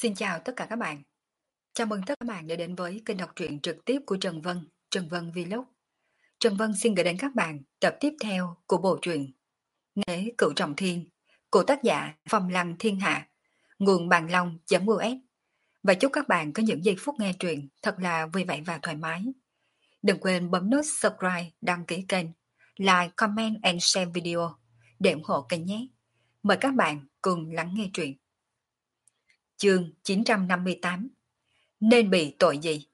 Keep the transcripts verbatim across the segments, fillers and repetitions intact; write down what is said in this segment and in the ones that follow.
Xin chào tất cả các bạn. Chào mừng tất cả các bạn đã đến với kênh đọc truyện trực tiếp của Trần Vân, Trần Vân Vlog. Trần Vân xin gửi đến các bạn tập tiếp theo của bộ truyện Nghế Cửu Trọng Thiên của tác giả Phong Lăng Thiên Hạ, nguồn bàn long.us. Và chúc các bạn có những giây phút nghe truyện thật là vui vẻ và thoải mái. Đừng quên bấm nút subscribe, đăng ký kênh, like, comment and share video để ủng hộ kênh nhé. Mời các bạn cùng lắng nghe truyện. Chương chín trăm năm mươi tám. Nên bị tội gì?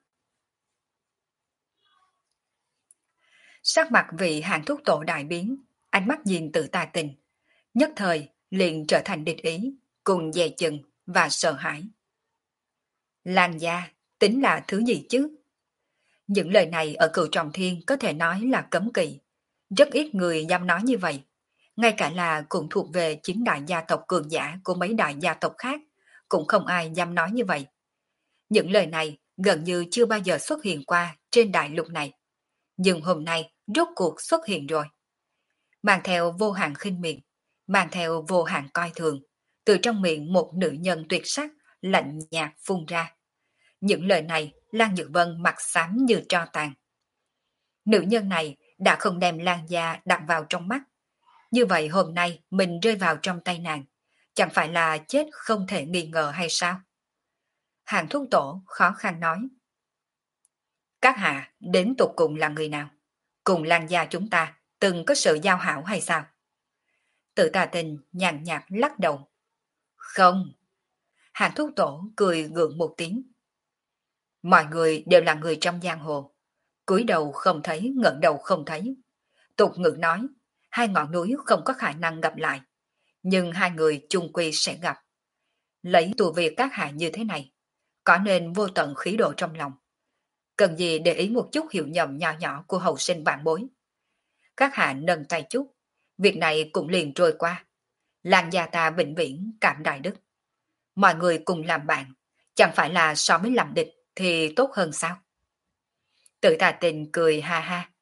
Sắc mặt vị hàng thuốc tổ đại biến, ánh mắt nhìn tự tà tình, nhất thời liền trở thành địch ý, cùng dè chừng và sợ hãi. Lan gia tính là thứ gì chứ? Những lời này ở Cửu Trọng Thiên có thể nói là cấm kỵ, rất ít người dám nói như vậy. Ngay cả là cũng thuộc về chính đại gia tộc cường giả của mấy đại gia tộc khác, cũng không ai dám nói như vậy. Những lời này gần như chưa bao giờ xuất hiện qua trên đại lục này. Nhưng hôm nay rốt cuộc xuất hiện rồi. Mang theo vô hạn khinh miệt, mang theo vô hạn coi thường, từ trong miệng một nữ nhân tuyệt sắc lạnh nhạt phun ra. Những lời này Lan Nhược Vân mặt xám như tro tàn. Nữ nhân này đã không đem Lan gia đặt vào trong mắt. Như vậy hôm nay mình rơi vào trong tay nàng, chẳng phải là chết không thể nghi ngờ hay sao? Hàng thuốc tổ khó khăn nói. Các hạ đến tục cùng là người nào? Cùng Lan gia chúng ta từng có sự giao hảo hay sao? Tự tà tình nhàn nhạt lắc đầu. Không. Hàng thuốc tổ cười gượng một tiếng. Mọi người đều là người trong giang hồ. Cúi đầu không thấy, ngẩng đầu không thấy. Tục ngữ nói, hai ngọn núi không có khả năng gặp lại. Nhưng hai người chung quy sẽ gặp. Lấy tù việc các hạ như thế này, có nên vô tận khí độ trong lòng. Cần gì để ý một chút hiểu nhầm nhỏ nhỏ của hậu sinh vạn bối. Các hạ nâng tay chút, việc này cũng liền trôi qua. Lan gia ta vĩnh viễn cảm đại đức. Mọi người cùng làm bạn, chẳng phải là so với làm địch thì tốt hơn sao? Tự tà tình cười ha ha.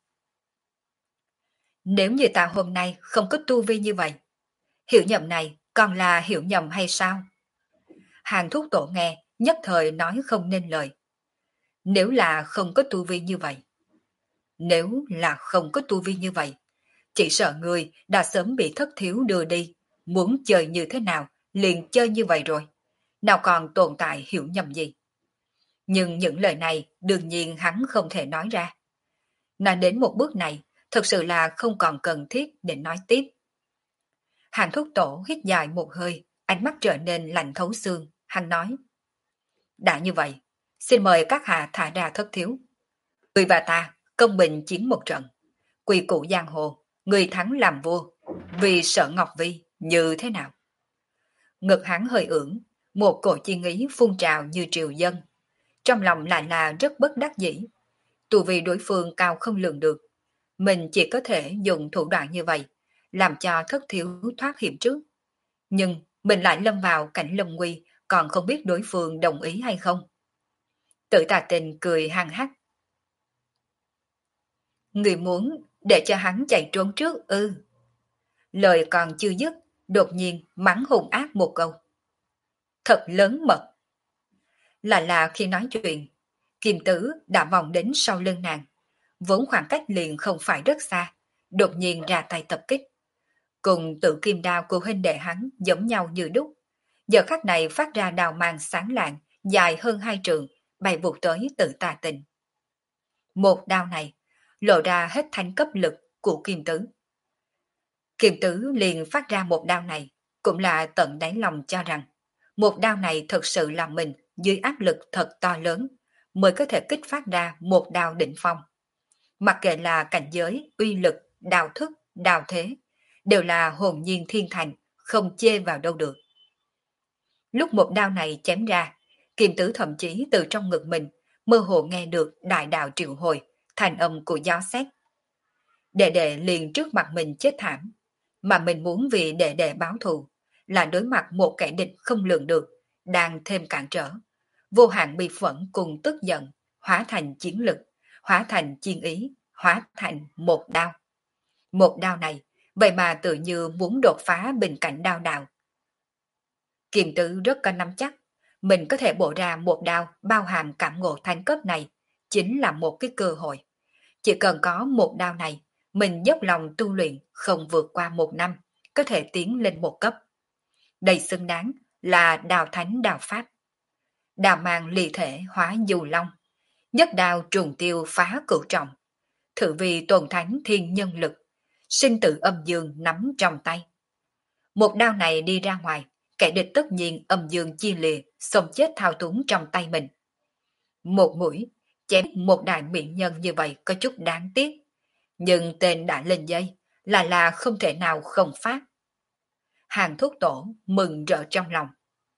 Nếu như ta hôm nay không có tu vi như vậy, hiểu nhầm này còn là hiểu nhầm hay sao? Hàng thuốc tổ nghe, nhất thời nói không nên lời. Nếu là không có tu vi như vậy, nếu là không có tu vi như vậy, chỉ sợ người đã sớm bị thất thiếu đưa đi, muốn chơi như thế nào, liền chơi như vậy rồi. Nào còn tồn tại hiểu nhầm gì. Nhưng những lời này đương nhiên hắn không thể nói ra. Nói đến một bước này, thật sự là không còn cần thiết để nói tiếp. Hàng thuốc tổ hít dài một hơi, ánh mắt trở nên lạnh thấu xương, hắn nói. Đã như vậy, xin mời các hạ thả ra thất thiếu. Người và ta công bình chiến một trận. Quy củ giang hồ, người thắng làm vua, vì sợ Ngọc Vi như thế nào? Ngực hắn hơi ưỡn, một cổ chi ý phun trào như triều dân. Trong lòng lại là rất bất đắc dĩ. Tù vì đối phương cao không lường được. Mình chỉ có thể dùng thủ đoạn như vậy, làm cho thất thiếu thoát hiểm trước. Nhưng mình lại lâm vào cảnh lâm nguy, còn không biết đối phương đồng ý hay không. Tự tà tình cười hăng hắc. Người muốn để cho hắn chạy trốn trước ư? Lời còn chưa dứt, đột nhiên mắng hùng ác một câu. Thật lớn mật. Là là khi nói chuyện, Kim Tử đã vòng đến sau lưng nàng, vốn khoảng cách liền không phải rất xa, đột nhiên ra tay tập kích. Cùng tự kim đao của huynh đệ hắn giống nhau như đúc. Giờ khắc này phát ra đào mang sáng lạng, dài hơn hai trượng, bay vụt tới tự tà tình. Một đao này, lộ ra hết thanh cấp lực của Kim Tứ. Kim Tứ liền phát ra một đao này, cũng là tận đáy lòng cho rằng, một đao này thật sự là mình dưới áp lực thật to lớn, mới có thể kích phát ra một đao đỉnh phong. Mặc kệ là cảnh giới, uy lực, đao thức, đao thế, đều là hồn nhiên thiên thành, không chê vào đâu được. Lúc một đao này chém ra, Kim Tứ thậm chí từ trong ngực mình mơ hồ nghe được đại đạo triệu hồi, thành âm của gió xét. Đệ đệ liền trước mặt mình chết thảm, mà mình muốn vì đệ đệ báo thù, là đối mặt một kẻ địch không lường được, đang thêm cản trở. Vô hạn bi phẫn cùng tức giận, hóa thành chiến lực, hóa thành chiên ý, hóa thành một đao. Một đao này, vậy mà tự như muốn đột phá bình cảnh đao đạo. Kiềm tử rất có nắm chắc, mình có thể bổ ra một đao bao hàm cảm ngộ thánh cấp này, chính là một cái cơ hội. Chỉ cần có một đao này, mình dốc lòng tu luyện không vượt qua một năm, có thể tiến lên một cấp. Đây xứng đáng là đào thánh đào pháp. Đào mang ly thể hóa dù long, nhất đao trùng tiêu phá cửu trọng, thử vì tuần thánh thiên nhân lực, sinh tử âm dương nắm trong tay. Một đao này đi ra ngoài, kẻ địch tất nhiên âm dương chia lìa, sống chết thao túng trong tay mình. Một mũi, chém một đại mỹ nhân như vậy có chút đáng tiếc, nhưng tên đã lên dây, là là không thể nào không phát. Hàng Thúc Tổ mừng rỡ trong lòng.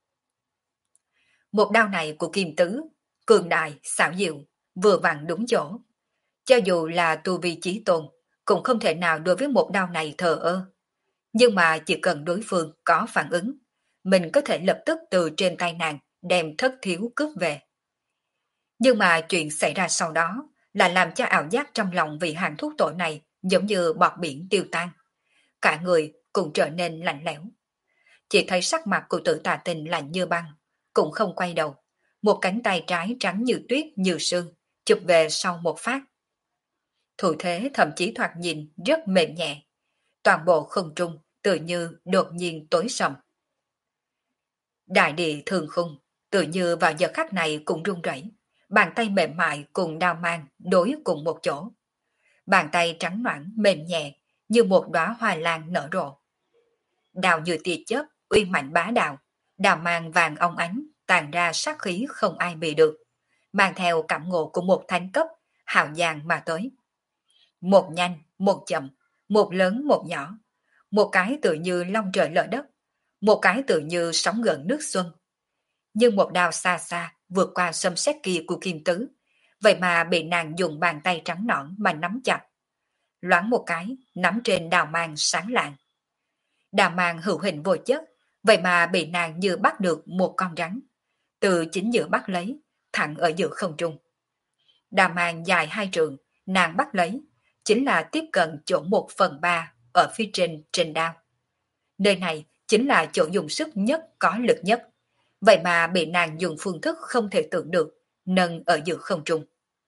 Một đao này của Kim Tứ, cường đại, xảo diệu, vừa vặn đúng chỗ. Cho dù là tu vi chí tôn, cũng không thể nào đối với một đao này thờ ơ. Nhưng mà chỉ cần đối phương có phản ứng, mình có thể lập tức từ trên tay nàng đem thất thiếu cướp về. Nhưng mà chuyện xảy ra sau đó là làm cho ảo giác trong lòng vị Hàng Thúc Tổ này giống như bọt biển tiêu tan. Cả người cũng trở nên lạnh lẽo. Chỉ thấy sắc mặt của Tử Tà Tình lạnh như băng, cũng không quay đầu. Một cánh tay trái trắng như tuyết như sương, chụp về sau một phát. Thủ thế thậm chí thoạt nhìn rất mềm nhẹ. Toàn bộ không trung tự như đột nhiên tối sầm. Đại địa thường khung, tự như vào giờ khắc này cũng run rẩy. Bàn tay mềm mại cùng đao mang đối cùng một chỗ. Bàn tay trắng nõn mềm nhẹ như một đóa hoa lan nở rộ. Đào như tia chớp, uy mạnh bá đạo, đào mang vàng óng ánh, tàn ra sát khí không ai bị được, mang theo cảm ngộ của một thánh cấp, hào giang mà tới. Một nhanh, một chậm, một lớn một nhỏ, một cái tự như long trời lở đất, một cái tự như sóng gần nước xuân. Nhưng một đao xa xa vượt qua xâm xét kia của Kim Tứ, vậy mà bị nàng dùng bàn tay trắng nõn mà nắm chặt. Loáng một cái, nắm trên đào mang sáng lạng. Đào mang hữu hình vô chất, vậy mà bị nàng như bắt được một con rắn. Từ chính giữa bắt lấy, thẳng ở giữa không trung. Đào mang dài hai trượng, nàng bắt lấy, chính là tiếp cận chỗ một phần ba ở phía trên trên đao. Nơi này chính là chỗ dùng sức nhất có lực nhất, vậy mà bị nàng dùng phương thức không thể tưởng được, nâng ở giữa không trung.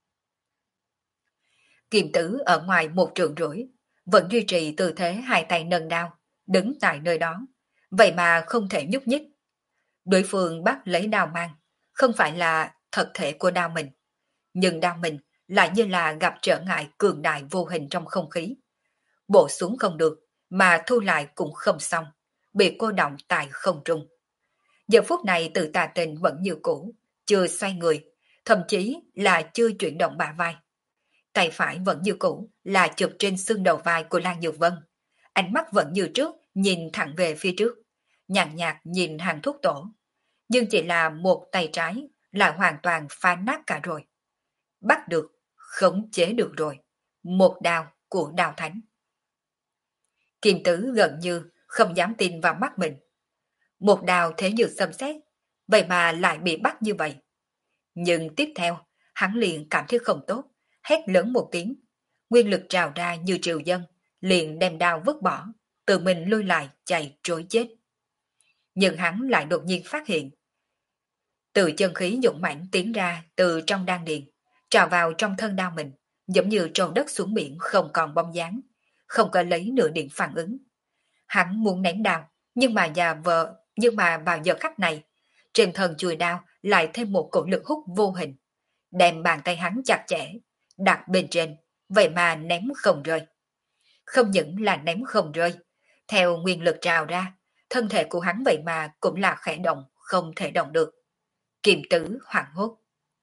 Kiềm Tử ở ngoài một trượng rưỡi, vẫn duy trì tư thế hai tay nâng đao, đứng tại nơi đó, vậy mà không thể nhúc nhích. Đối phương bắt lấy đao mang, không phải là thật thể của đao mình, nhưng đao mình lại như là gặp trở ngại cường đại vô hình trong không khí. Bổ xuống không được, mà thu lại cũng không xong, bị cô động tại không trung. Giờ phút này Từ Tà Tình vẫn như cũ, chưa xoay người, thậm chí là chưa chuyển động bả vai. Tay phải vẫn như cũ là chụp trên xương đầu vai của Lan Nhược Vân. Ánh mắt vẫn như trước, nhìn thẳng về phía trước, nhàn nhạt nhìn Hàng Thúc Tổ. Nhưng chỉ là một tay trái là hoàn toàn phá nát cả rồi. Bắt được, khống chế được rồi. Một đao của đao thánh. Kim Tứ gần như không dám tin vào mắt mình. Một đao thế như xâm xét, vậy mà lại bị bắt như vậy. Nhưng tiếp theo, hắn liền cảm thấy không tốt, hét lớn một tiếng. Nguyên lực trào ra như triều dân, liền đem đao vứt bỏ, tự mình lui lại chạy trối chết. Nhưng hắn lại đột nhiên phát hiện. Từ chân khí dũng mãnh tiến ra từ trong đan điền, trào vào trong thân đao mình, giống như trồn đất xuống biển không còn bóng dáng, không có lấy nửa điểm phản ứng. Hắn muốn ném đao, nhưng mà già vợ, nhưng mà vào giờ khắc này, trên thân chùi đao lại thêm một cổ lực hút vô hình, đem bàn tay hắn chặt chẽ, đặt bên trên, vậy mà ném không rơi. Không những là ném không rơi, theo nguyên lực trào ra, thân thể của hắn vậy mà cũng là khẽ động, không thể động được. Kiềm Tử hoảng hốt.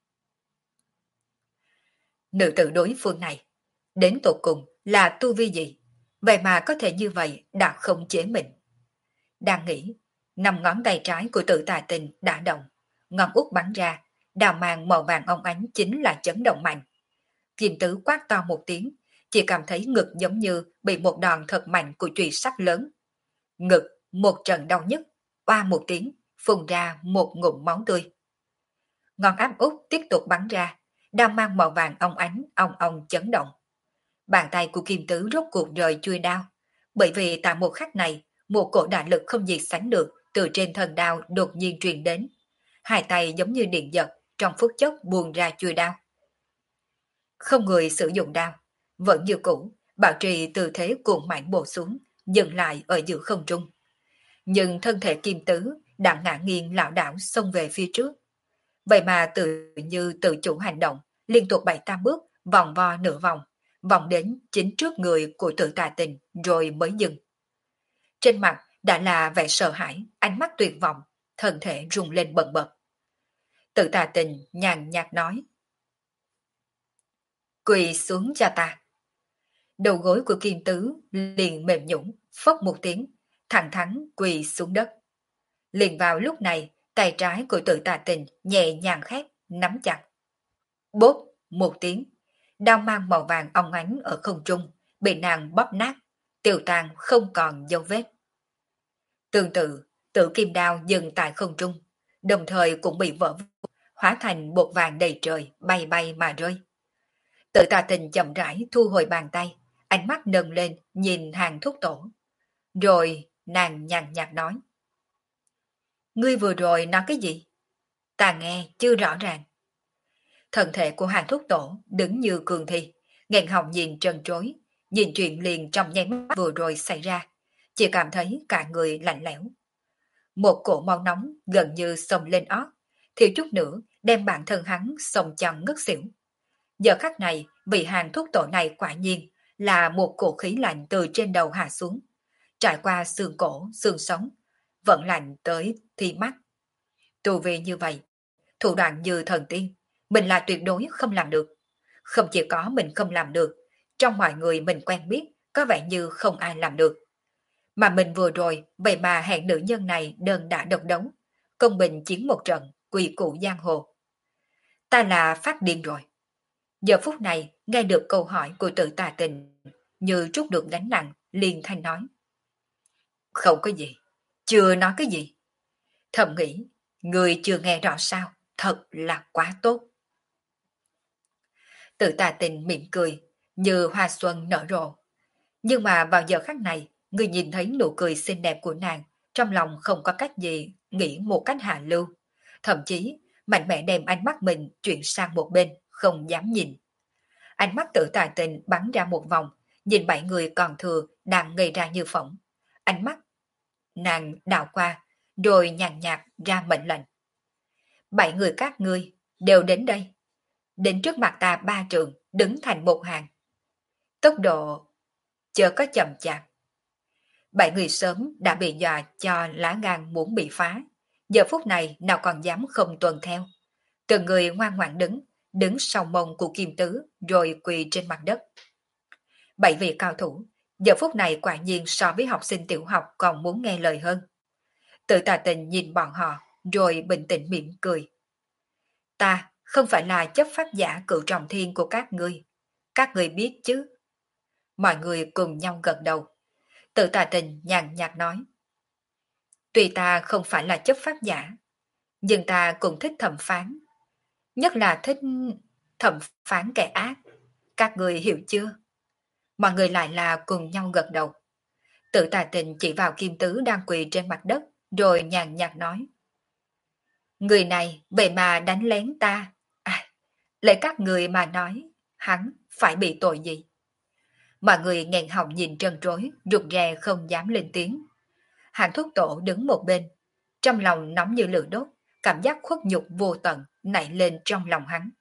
Nữ tử đối phương này, đến tột cùng là tu vi gì, vậy mà có thể như vậy đã không chế mình. Đang nghĩ, năm ngón tay trái của Tử Tà Tình đã động, ngón út bắn ra, đào mang màu vàng óng ánh chính là chấn động mạnh. Kiềm Tử quát to một tiếng, chỉ cảm thấy ngực giống như bị một đòn thật mạnh của chùy sắt lớn. Ngực một trận đau nhức, oa một tiếng, phun ra một ngụm máu tươi. Ngón áp út tiếp tục bắn ra, đao mang màu vàng óng ánh, ong ong chấn động. Bàn tay của Kim Tứ rốt cuộc rời chui đao, bởi vì tại một khắc này, một cổ đại lực không gì sánh được từ trên thân đao đột nhiên truyền đến. hai tay giống như điện giật, trong phút chốc buông ra chuôi đao. Không người sử dụng đao, vẫn như cũ, bảo trì tư thế cuộn mạnh bổ xuống, dừng lại ở giữa không trung. Nhưng thân thể kim tứ đã ngã nghiêng lảo đảo xông về phía trước. Vậy mà tự như tự chủ hành động, liên tục bảy tám bước, vòng vo nửa vòng, vòng đến chính trước người của Tử Tà Tình rồi mới dừng. Trên mặt đã là vẻ sợ hãi, ánh mắt tuyệt vọng, thân thể rung lên bần bật. Tử Tà Tình nhàn nhạt nói: quỳ xuống cho ta. Đầu gối của Kim Tứ liền mềm nhũn, phốc một tiếng, thẳng thắn quỳ xuống đất. Liền vào lúc này, tay trái của Tử Tà Tình nhẹ nhàng khép, nắm chặt. Bốp một tiếng, đao mang màu vàng óng ánh ở không trung, bị nàng bóp nát, tiêu tan không còn dấu vết. Tương tự, Tử Kim đao dừng tại không trung, đồng thời cũng bị vỡ vụn, hóa thành bột vàng đầy trời, bay bay mà rơi. Tử Tà Tình chậm rãi thu hồi bàn tay, ánh mắt nâng lên nhìn Hàng Thúc Tổ. Rồi nàng nhàn nhạt nói: ngươi vừa rồi nói cái gì? Ta nghe chưa rõ ràng. Thân thể của Hàng Thúc Tổ đứng như cường thi, nghẹn họng nhìn trần trối, nhìn chuyện liền trong nháy mắt vừa rồi xảy ra, chỉ cảm thấy cả người lạnh lẽo. Một cổ máu nóng gần như xông lên ót, thiếu chút nữa đem bản thân hắn xông chồng ngất xỉu. Giờ khắc này, vị Hàng Thúc Tổ này quả nhiên là một cổ khí lạnh từ trên đầu hạ xuống, trải qua xương cổ, xương sống, vẫn lạnh tới thi mắt. Tu vi như vậy, thủ đoạn như thần tiên, mình là tuyệt đối không làm được. Không chỉ có mình không làm được, trong mọi người mình quen biết, có vẻ như không ai làm được. Mà mình vừa rồi, vậy mà hẹn nữ nhân này đơn đã độc đấu, công bình chiến một trận, quỳ cụ giang hồ. Ta là phát điên rồi. Giờ phút này, nghe được câu hỏi của Tử Tà Tình, như trút được gánh nặng, liền thanh nói: không có gì, chưa nói cái gì. Thầm nghĩ, người chưa nghe rõ sao, thật là quá tốt. Tử Tà Tình mỉm cười, như hoa xuân nở rộ. Nhưng mà vào giờ khắc này, người nhìn thấy nụ cười xinh đẹp của nàng, trong lòng không có cách gì nghĩ một cách hạ lưu. Thậm chí, mạnh mẽ đem ánh mắt mình chuyển sang một bên, không dám nhìn. Ánh mắt Tử Tà Tình bắn ra một vòng, nhìn bảy người còn thừa đang ngây ra như phỏng. Ánh mắt nàng đảo qua, rồi nhàn nhạt ra mệnh lệnh: bảy người các ngươi đều đến đây, đến trước mặt ta ba trường, đứng thành một hàng. Tốc độ chớ có chậm chạp. Bảy người sớm đã bị dọa cho lá gan muốn bị phá, giờ phút này nào còn dám không tuân theo. Từng người ngoan ngoãn đứng, đứng sau mông của Kim Tứ, rồi quỳ trên mặt đất. Bảy vị cao thủ, giờ phút này quả nhiên so với học sinh tiểu học còn muốn nghe lời hơn. Tử Tà Tình nhìn bọn họ, rồi bình tĩnh mỉm cười. Ta không phải là chấp pháp giả cựu trọng thiên của các ngươi, các ngươi biết chứ. Mọi người cùng nhau gật đầu. Tử Tà Tình nhàn nhạt nói: tuy ta không phải là chấp pháp giả, nhưng ta cũng thích thẩm phán. Nhất là thích thẩm phán kẻ ác. Các người hiểu chưa? Mọi người lại là cùng nhau gật đầu. Tử Tà Tình chỉ vào Kim Tứ đang quỳ trên mặt đất, rồi nhàn nhạt nói: người này vậy mà đánh lén ta. À, lấy các người mà nói, hắn phải bị tội gì? Mọi người nghẹn họng nhìn trân trối, rụt rè không dám lên tiếng. Hàng Thúc Tổ đứng một bên, trong lòng nóng như lửa đốt, cảm giác khuất nhục vô tận nảy lên trong lòng hắn.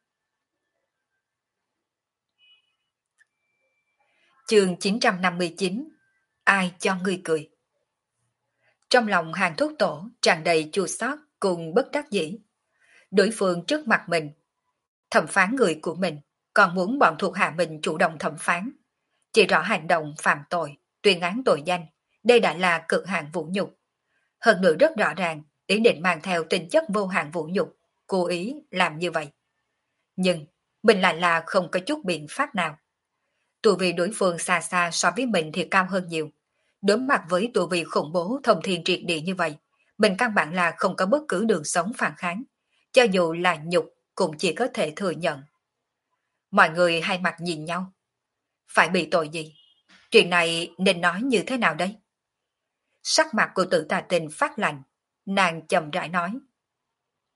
Chương chín trăm năm mươi chín: ai cho ngươi cười? Trong lòng Hàng Thúc Tổ tràn đầy chua xót cùng bất đắc dĩ. Đối phương trước mặt mình, thẩm phán người của mình, còn muốn bọn thuộc hạ mình chủ động thẩm phán. Chỉ rõ hành động phạm tội, tuyên án tội danh, đây đã là cực hạn vũ nhục. Hơn nữa rất rõ ràng, ý định mang theo tính chất vô hạn vũ nhục, cố ý làm như vậy. Nhưng, mình lại là không có chút biện pháp nào. Tu vi đối phương xa xa so với mình thì cao hơn nhiều. Đối mặt với tu vi khủng bố thông thiên triệt địa như vậy, mình căn bản là không có bất cứ đường sống phản kháng. Cho dù là nhục, cũng chỉ có thể thừa nhận. Mọi người hai mặt nhìn nhau. Phải bị tội gì? Chuyện này nên nói như thế nào đây? Sắc mặt của Tử Tà Tình phát lạnh, nàng chậm rãi nói: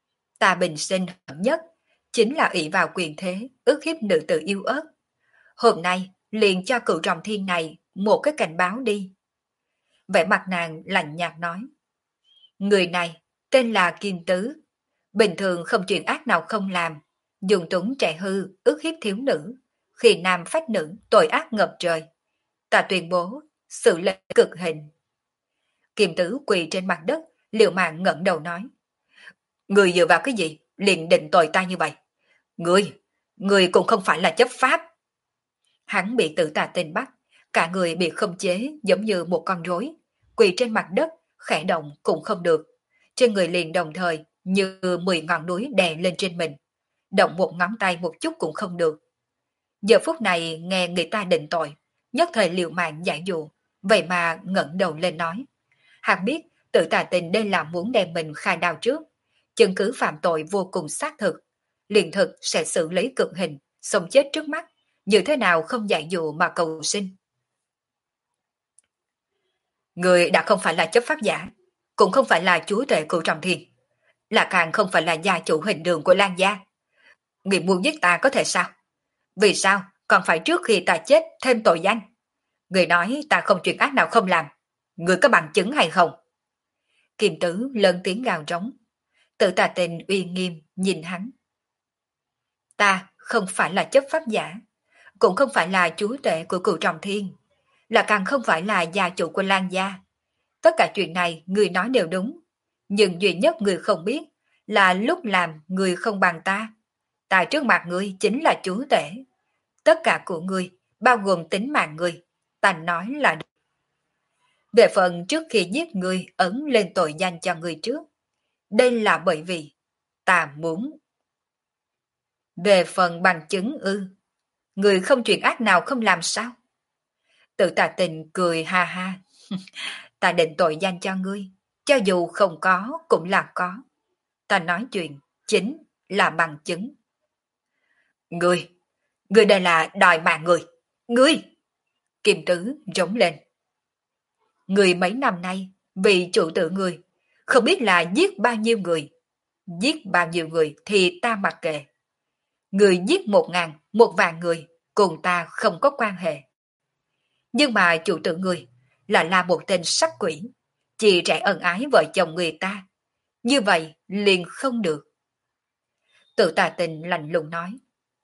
Ta bình sinh hận nhất chính là ỷ vào quyền thế, ức hiếp nữ tử yêu ớt. Hôm nay liền cho cựu trọng thiên này một cái cảnh báo đi. Vẻ mặt nàng lạnh nhạt nói. Người này tên là Kim Tứ, bình thường không chuyện ác nào không làm, dùng túng trẻ hư, ức hiếp thiếu nữ, khi nam phách nữ, tội ác ngập trời. Ta tuyên bố, xử lệnh cực hình. Kim Tứ quỳ trên mặt đất, liều mạng ngẩng đầu nói. Người dựa vào cái gì, liền định tội ta như vậy? Người, người cũng không phải là chấp pháp. Hắn bị Tử Tà Tinh bắt, cả người bị khống chế giống như một con rối, quỳ trên mặt đất, khẽ động cũng không được. Trên người liền đồng thời như mười ngọn núi đè lên trên mình, động một ngón tay một chút cũng không được. Giờ phút này nghe người ta định tội, nhất thời liều mạng giải dụ, vậy mà ngẩng đầu lên nói. Hắn biết Tử Tà Tinh đây là muốn đem mình khai đao trước, chứng cứ phạm tội vô cùng xác thực, liền thực sẽ xử lý cực hình, sống chết trước mắt, như thế nào không giải dụ mà cầu sinh. Người đã không phải là chấp pháp giả, cũng không phải là chúa tể cửu trọng thiên, là càng không phải là gia chủ hình đường của Lan gia. Người muốn giết ta có thể sao? Vì sao còn phải trước khi ta chết thêm tội danh? Người nói ta không chuyện ác nào không làm, người có bằng chứng hay không? Kim Tứ lớn tiếng gào trống. Tử Tà Tinh uy nghiêm nhìn hắn. Ta không phải là chấp pháp giả, cũng không phải là chúa tể của cửu trọng thiên, là càng không phải là gia chủ của Lan gia. Tất cả chuyện này người nói đều đúng, nhưng duy nhất người không biết là lúc làm người không bằng ta. Tại trước mặt người chính là chúa tể. Tất cả của người, bao gồm tính mạng người, ta nói là được. Về phần trước khi giết người ấn lên tội danh cho người trước, đây là bởi vì ta muốn. Về phần bằng chứng ư, người không chuyện ác nào không làm sao? Tự Tà Tình cười ha ha. Ta định tội danh cho ngươi, cho dù không có cũng là có. Ta nói chuyện chính là bằng chứng. Ngươi, ngươi đây là đòi mạng người. Ngươi! Kim Tứ rống lên. Ngươi mấy năm nay vì chủ tử ngươi, không biết là giết bao nhiêu người. Giết bao nhiêu người thì ta mặc kệ. Ngươi giết một ngàn, một vạn người, cùng ta không có quan hệ. Nhưng mà chủ tử ngươi là là một tên sắc quỷ, chỉ trẻ ân ái vợ chồng người ta. Như vậy liền không được. Tự Tà Tình lạnh lùng nói.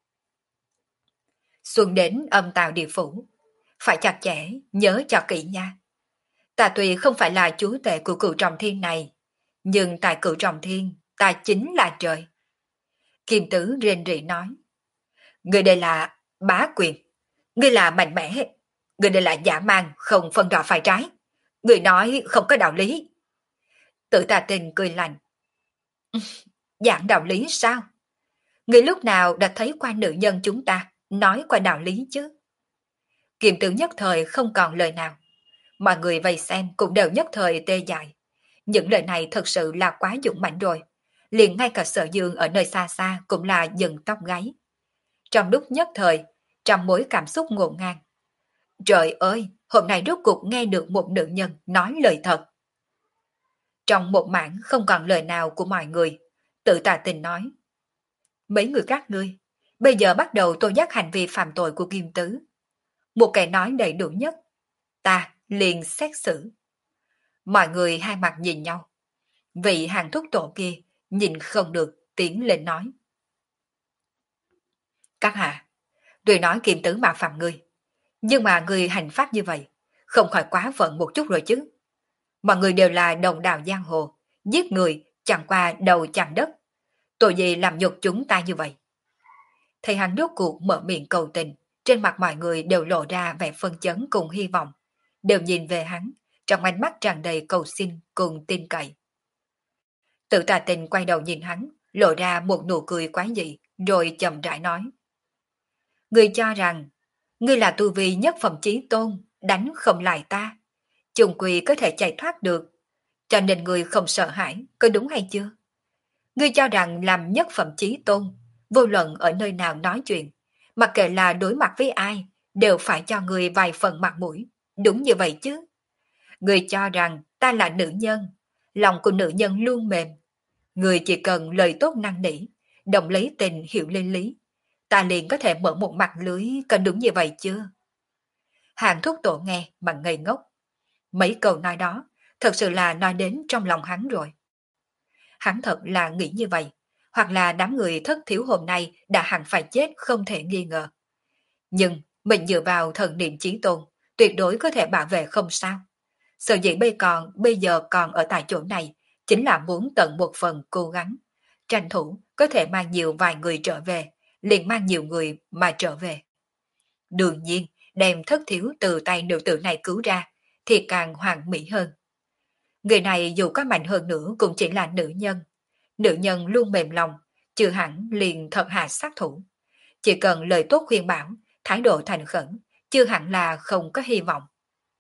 Xuân đến âm tào địa phủ, phải chặt chẽ, nhớ cho kỹ nha. Ta tuy không phải là chúa tể của cửu trọng thiên này, nhưng tại cửu trọng thiên, ta chính là trời. Kim Tứ rên rỉ nói. Người đây là bá quyền, người là mạnh mẽ, người đây là giả mang, không phân rõ phải trái. Người nói không có đạo lý. Tự Tà Tình cười lạnh. Giảng đạo lý sao? Người lúc nào đã thấy qua nữ nhân chúng ta nói qua đạo lý chứ? Kiềm Tử nhất thời không còn lời nào. Mọi người vây xem cũng đều nhất thời tê dại. Những lời này thật sự là quá dũng mãnh rồi. Liền ngay cả Sở Dương ở nơi xa xa cũng là dừng tóc gáy. Trong lúc nhất thời, trong mối cảm xúc ngổn ngang. Trời ơi, hôm nay rốt cuộc nghe được một nữ nhân nói lời thật. Trong một mảng không còn lời nào của mọi người, Tự Tà Tình nói. Mấy người các ngươi, bây giờ bắt đầu tô giác hành vi phạm tội của Kim Tứ. Một kẻ nói đầy đủ nhất, ta liền xét xử. Mọi người hai mặt nhìn nhau. Vị hàng thuốc tổ kia nhìn không được tiến lên nói. Các hạ, tôi nói Kim Tứ mạo phạm ngươi, nhưng mà ngươi hành pháp như vậy, không khỏi quá phận một chút rồi chứ. Mọi người đều là đồng đạo giang hồ, giết người chẳng qua đầu chẳng đất. Tội gì làm nhục chúng ta như vậy? Thầy hắn rốt cuộc mở miệng cầu tình, trên mặt mọi người đều lộ ra vẻ phân chấn cùng hy vọng, đều nhìn về hắn, trong ánh mắt tràn đầy cầu xin cùng tin cậy. Tự Tà Tình quay đầu nhìn hắn, lộ ra một nụ cười quái dị, rồi chậm rãi nói. Ngươi cho rằng, ngươi là tu vi nhất phẩm chí tôn, đánh không lại ta, chung quy có thể chạy thoát được, cho nên ngươi không sợ hãi, có đúng hay chưa? Ngươi cho rằng làm nhất phẩm chí tôn, vô luận ở nơi nào nói chuyện, mặc kệ là đối mặt với ai, đều phải cho ngươi vài phần mặt mũi, đúng như vậy chứ? Ngươi cho rằng ta là nữ nhân, lòng của nữ nhân luôn mềm. Người chỉ cần lời tốt năng nỉ, đồng lấy tình hiểu lên lý, ta liền có thể mở một mặt lưới cần đúng như vậy chưa? Hàng thúc tổ nghe mà ngây ngốc. Mấy câu nói đó, thật sự là nói đến trong lòng hắn rồi. Hắn thật là nghĩ như vậy, hoặc là đám người thất thiếu hôm nay đã hẳn phải chết không thể nghi ngờ. Nhưng mình dựa vào thần niệm chí tôn, tuyệt đối có thể bảo vệ không sao. Sở dĩ bây còn bây giờ còn ở tại chỗ này, chính là muốn tận một phần cố gắng, tranh thủ có thể mang nhiều vài người trở về, liền mang nhiều người mà trở về. Đương nhiên, đem thất thiếu từ tay nữ tử này cứu ra, thì càng hoàn mỹ hơn. Người này dù có mạnh hơn nữa cũng chỉ là nữ nhân. Nữ nhân luôn mềm lòng, chưa hẳn liền thật hạ sát thủ. Chỉ cần lời tốt khuyên bảo, thái độ thành khẩn, chưa hẳn là không có hy vọng.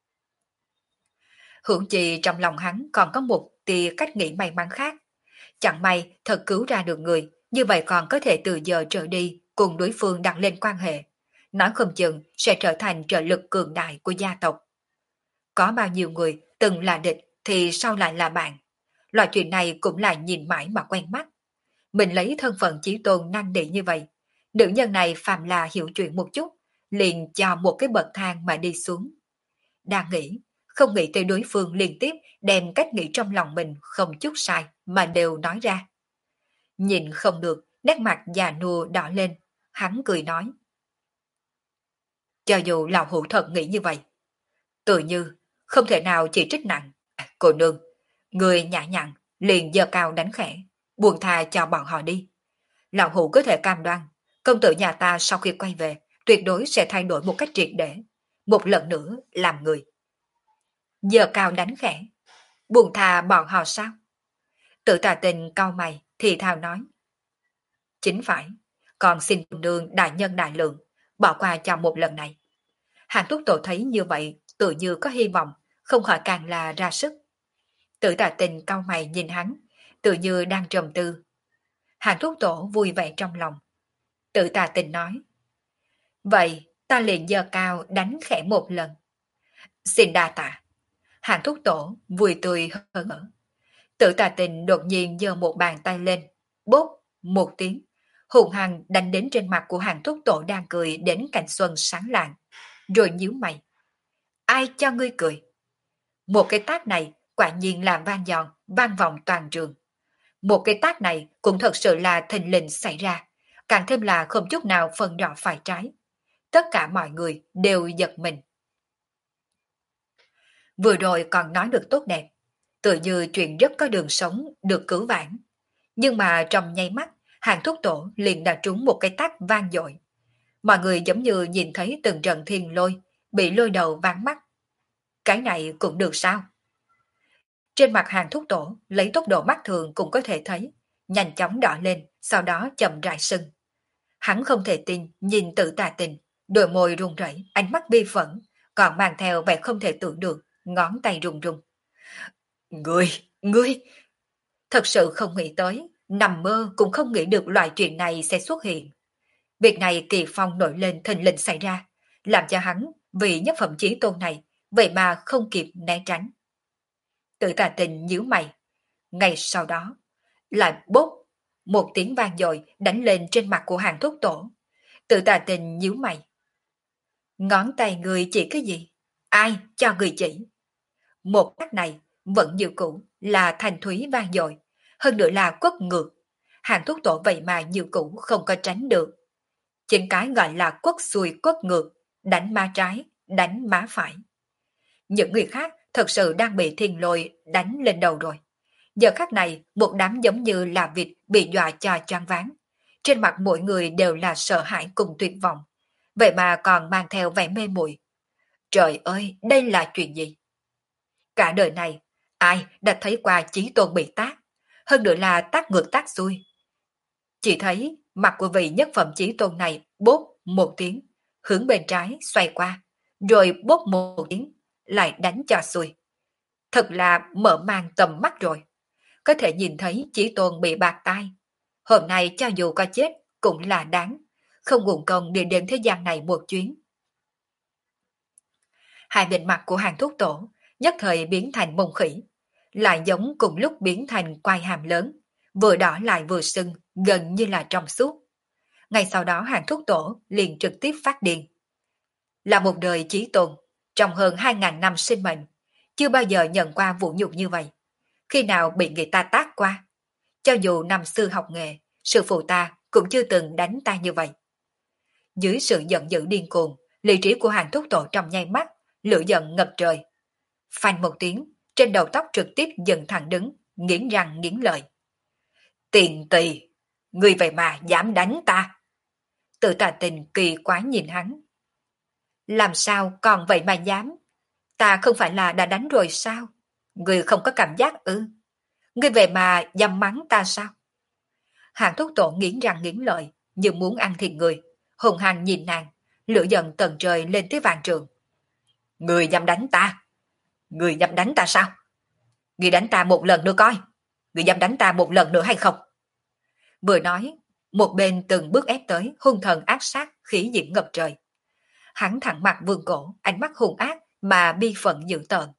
Hưởng chi trong lòng hắn còn có một tia cách nghĩ may mắn khác. Chẳng may thật cứu ra được người, như vậy còn có thể từ giờ trở đi cùng đối phương đặt lên quan hệ. Nói không chừng sẽ trở thành trợ lực cường đại của gia tộc. Có bao nhiêu người từng là địch thì sau lại là bạn. Loại chuyện này cũng là nhìn mãi mà quen mắt. Mình lấy thân phận chí tôn năng nỉ như vậy. Nữ nhân này phàm là hiểu chuyện một chút, liền cho một cái bậc thang mà đi xuống. Đang nghĩ, không nghĩ tới đối phương liên tiếp đem cách nghĩ trong lòng mình không chút sai mà đều nói ra. Nhìn không được, nét mặt già nua đỏ lên, hắn cười nói. Cho dù lão hữu thật nghĩ như vậy, tự như không thể nào chỉ trích nặng. Cô nương, người nhã nhặn, liền giơ cao đánh khẽ, buông tha cho bọn họ đi. Lão hữu có thể cam đoan, công tử nhà ta sau khi quay về, tuyệt đối sẽ thay đổi một cách triệt để, một lần nữa làm người. Giơ cao đánh khẽ, buông tha bọn họ sao? Tự tà tình cau mày, thì thào nói. Chính phải, còn xin cô nương đại nhân đại lượng, bỏ qua cho một lần này. Hàng Túc Tổ thấy như vậy, tự như có hy vọng, không khỏi càng là ra sức. Tự tà tình cau mày nhìn hắn, tự như đang trầm tư. Hàng Túc Tổ vui vẻ trong lòng. Tự tà tình nói. Vậy ta liền giơ cao đánh khẽ một lần. Xin đa tạ. Hàng Thúc Tổ vui tươi hớn hở. Tự tà tình đột nhiên giơ một bàn tay lên, bốp một tiếng, hùng hăng đánh đến trên mặt của Hàng Thúc Tổ đang cười đến cảnh xuân sáng lạng, rồi nhíu mày. Ai cho ngươi cười? Một cái tát này quả nhiên làm vang giòn, vang vọng toàn trường. Một cái tát này cũng thật sự là thình lình xảy ra, càng thêm là không chút nào phân rõ phải trái. Tất cả mọi người đều giật mình. Vừa rồi còn nói được tốt đẹp, tự như chuyện rất có đường sống, được cứu vãn. Nhưng mà trong nháy mắt, Hàng Thúc Tổ liền đã trúng một cái tát vang dội. Mọi người giống như nhìn thấy từng trận thiên lôi, bị lôi đầu ván mắt. Cái này cũng được sao? Trên mặt Hàng Thúc Tổ, lấy tốc độ mắt thường cũng có thể thấy, nhanh chóng đỏ lên, sau đó chậm rãi sưng. Hắn không thể tin, nhìn Tự Tà Tình, đôi môi run rẩy, ánh mắt bi phẫn, còn mang theo vẻ không thể tưởng được, ngón tay run run. Ngươi, ngươi, thật sự không nghĩ tới, nằm mơ cũng không nghĩ được loại chuyện này sẽ xuất hiện. Việc này kỳ phong nổi lên thình lình xảy ra, làm cho hắn vì nhất phẩm chí tôn này, vậy mà không kịp né tránh. Tự Tà Tình nhíu mày, ngay sau đó, lại bốp, một tiếng vang dội đánh lên trên mặt của Hàng Thúc Tổ. Tự Tà Tình nhíu mày. Ngón tay người chỉ cái gì? Ai cho người chỉ? Một cách này vẫn như cũ là thanh thúy vang dội, hơn nữa là quất ngược. Hàng Thúc Tổ vậy mà như cũ không có tránh được. Chính cái gọi là quất xuôi quất ngược, đánh má trái, đánh má phải. Những người khác thật sự đang bị thiên lôi đánh lên đầu rồi. Giờ khắc này, một đám giống như là vịt bị dọa cho choáng váng. Trên mặt mỗi người đều là sợ hãi cùng tuyệt vọng. Vậy mà còn mang theo vẻ mê muội. Trời ơi, đây là chuyện gì? Cả đời này, ai đã thấy qua chí tôn bị tác, hơn nữa là tác ngược tác xuôi. Chỉ thấy mặt của vị nhất phẩm chí tôn này bốp một tiếng, hướng bên trái xoay qua, rồi bốp một tiếng, lại đánh cho xuôi. Thật là mở mang tầm mắt rồi. Có thể nhìn thấy chí tôn bị bạc tai. Hôm nay cho dù có chết cũng là đáng, không nguồn công đi đến thế gian này một chuyến. Hai bên mặt của Hàng Thúc Tổ nhất thời biến thành mông khỉ, lại giống cùng lúc biến thành quai hàm lớn, vừa đỏ lại vừa sưng, gần như là trong suốt. Ngay sau đó Hàng Thúc Tổ liền trực tiếp phát điên. Là một đời chí tôn, trong hơn hai ngàn năm sinh mệnh, chưa bao giờ nhận qua vũ nhục như vậy. Khi nào bị người ta tát qua? Cho dù năm xưa học nghề, sư phụ ta cũng chưa từng đánh ta như vậy. Dưới sự giận dữ điên cuồng, lý trí của Hàng Thúc Tổ trong nháy mắt, lửa giận ngập trời. Phanh một tiếng, trên đầu tóc trực tiếp dựng thẳng đứng, nghiến răng nghiến lợi. Tiền tỳ, ngươi vậy mà dám đánh ta. Tự Tà Tình kỳ quái nhìn hắn. Làm sao còn vậy mà dám? Ta không phải là đã đánh rồi sao? Ngươi không có cảm giác ư? Ngươi về mà dám mắng ta sao? Hàng Thúc Tổ nghiến răng nghiến lợi, như muốn ăn thịt người. Hùng hăng nhìn nàng, lửa giận tận trời lên tới vạn trường. Ngươi dám đánh ta? Ngươi dám đánh ta sao? Ngươi đánh ta một lần nữa coi. Ngươi dám đánh ta một lần nữa hay không? Vừa nói, một bên từng bước ép tới, hung thần ác sát, khí diễm ngập trời. Hắn thẳng mặt vương cổ, ánh mắt hung ác mà bi phận dữ tợn.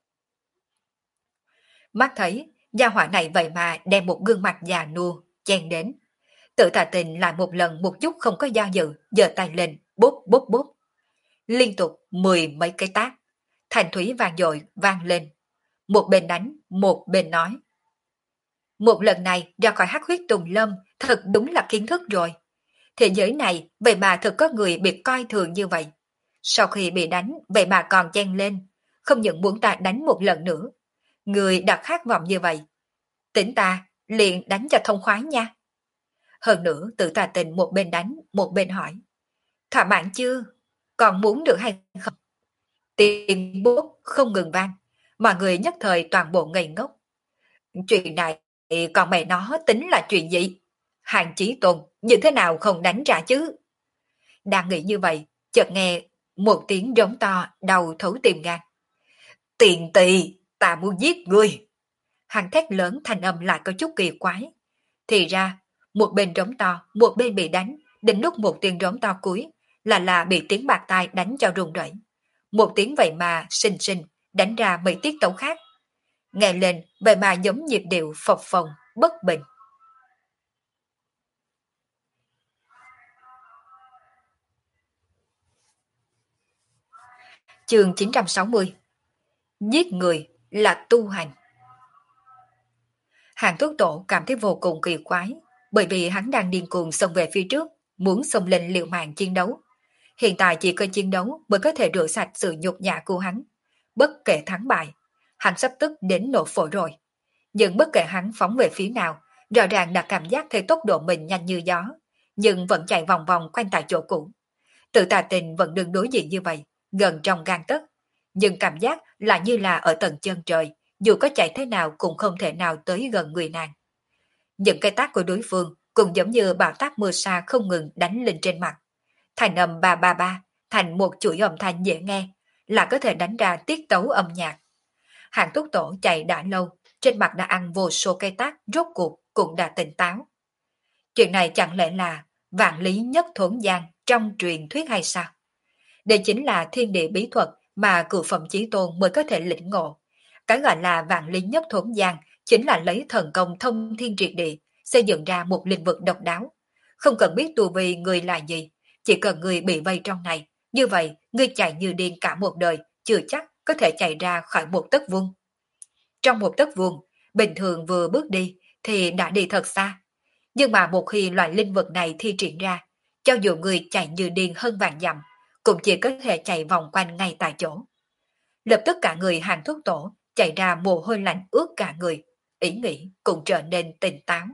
Mắt thấy, gia hỏa này vậy mà đem một gương mặt già nua, chen đến. Tự Tà Tình lại một lần một chút không có do dự, giơ tay lên, bốp bốp bốp. Liên tục mười mấy cái tát, thành thúy vang dội vang lên. Một bên đánh, một bên nói. Một lần này ra khỏi hắc huyết tùng lâm, thật đúng là kiến thức rồi. Thế giới này, vậy mà thật có người bị coi thường như vậy. Sau khi bị đánh, vậy mà còn chen lên, không những muốn ta đánh một lần nữa. Người đã khát vọng như vậy. Tỉnh ta, liền đánh cho thông khoái nha. Hơn nữa, Tự Tà Tình một bên đánh, một bên hỏi. Thỏa mãn chưa? Còn muốn được hay không? Tiếng bốp không ngừng vang, mọi người nhất thời toàn bộ ngây ngốc. Chuyện này, còn mẹ nó tính là chuyện gì? Hàng Chí Tôn, như thế nào không đánh trả chứ? Đang nghĩ như vậy, chợt nghe một tiếng rống to đầu thấu tim gan. Tiền tỳ, ta muốn giết ngươi. Hàng thét lớn thanh âm lại có chút kỳ quái. Thì ra, một bên rống to, một bên bị đánh, đến lúc một tiếng rống to cuối, là là bị tiếng bạc tai đánh cho rung rẩy. Một tiếng vậy mà xinh xinh đánh ra mấy tiết tấu khác. Nghe lên vậy mà giống nhịp điệu phập phồng, bất bình. Chương chín trăm sáu mươi. Giết người là tu hành. Hàng Thuốc Tổ cảm thấy vô cùng kỳ quái, bởi vì hắn đang điên cuồng xông về phía trước, muốn xông lên liều mạng chiến đấu. Hiện tại chỉ có chiến đấu mới có thể rửa sạch sự nhục nhã của hắn. Bất kể thắng bại, hắn sắp tức đến nổ phổi rồi. Nhưng bất kể hắn phóng về phía nào, rõ ràng đã cảm giác thấy tốc độ mình nhanh như gió, nhưng vẫn chạy vòng vòng quanh tại chỗ cũ. Tự Tà Tình vẫn đứng đối diện như vậy, gần trong gang tấc, nhưng cảm giác là như là ở tầng chân trời, dù có chạy thế nào cũng không thể nào tới gần người nàng. Những cái tác của đối phương cũng giống như bão táp mưa sa không ngừng đánh lên trên mặt. Thành âm ba ba ba, thành một chuỗi âm thanh dễ nghe, là có thể đánh ra tiết tấu âm nhạc. Hàng Túc Tổ chạy đã lâu, trên mặt đã ăn vô số cây tác, rốt cuộc cũng đã tỉnh táo. Chuyện này chẳng lẽ là vạn lý nhất thốn gian trong truyền thuyết hay sao? Đây chính là thiên địa bí thuật mà cửu phẩm chí tôn mới có thể lĩnh ngộ. Cái gọi là vạn lý nhất thốn gian chính là lấy thần công thông thiên triệt địa, xây dựng ra một lĩnh vực độc đáo. Không cần biết tu vi người là gì, chỉ cần người bị vây trong này, như vậy người chạy như điên cả một đời, chưa chắc có thể chạy ra khỏi một tấc vuông. Trong một tấc vuông, bình thường vừa bước đi thì đã đi thật xa. Nhưng mà một khi loại linh vật này thi triển ra, cho dù người chạy như điên hơn vạn dặm, cũng chỉ có thể chạy vòng quanh ngay tại chỗ. Lập tức cả người Hàng Thuốc Tổ chạy ra mồ hôi lạnh ướt cả người, ý nghĩ cũng trở nên tỉnh táo.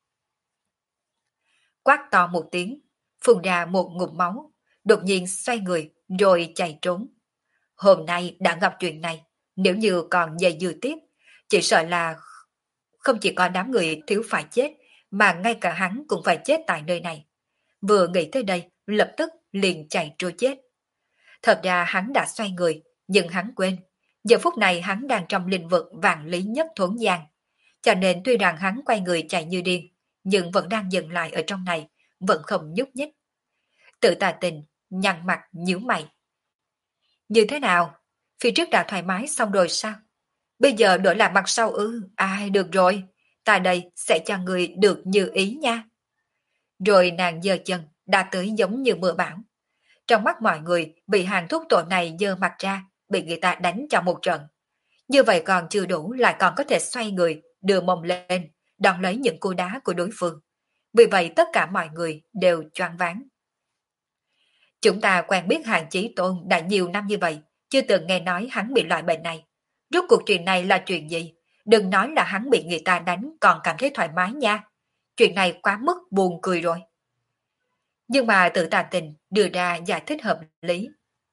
Quát to một tiếng, phun ra một ngụm máu, đột nhiên xoay người rồi chạy trốn. Hôm nay đã gặp chuyện này, nếu như còn dây dưa tiếp, chỉ sợ là không chỉ có đám người thiếu phải chết, mà ngay cả hắn cũng phải chết tại nơi này. Vừa nghĩ tới đây, lập tức liền chạy trôi chết. Thật ra hắn đã xoay người, nhưng hắn quên. Giờ phút này hắn đang trong lĩnh vực vạn lý nhất thốn gian. Cho nên tuy rằng hắn quay người chạy như điên, nhưng vẫn đang dừng lại ở trong này, vẫn không nhúc nhích. Tự Tà Tình, nhăn mặt nhíu mày. Như thế nào? Phía trước đã thoải mái xong rồi sao? Bây giờ đổi lại mặt sau ư? Ai được rồi, ta đây sẽ cho người được như ý nha. Rồi nàng giơ chân, đã tới giống như mưa bão. Trong mắt mọi người, bị hàng thuốc tội này giơ mặt ra, bị người ta đánh cho một trận. Như vậy còn chưa đủ, lại còn có thể xoay người, đưa mông lên, đón lấy những cú đá của đối phương. Vì vậy tất cả mọi người đều choáng váng. Chúng ta quen biết Hàng Chí Tôn đã nhiều năm như vậy, chưa từng nghe nói hắn bị loại bệnh này. Rốt cuộc chuyện này là chuyện gì? Đừng nói là hắn bị người ta đánh còn cảm thấy thoải mái nha. Chuyện này quá mức buồn cười rồi. Nhưng mà Tự Tà Tình đưa ra giải thích hợp lý.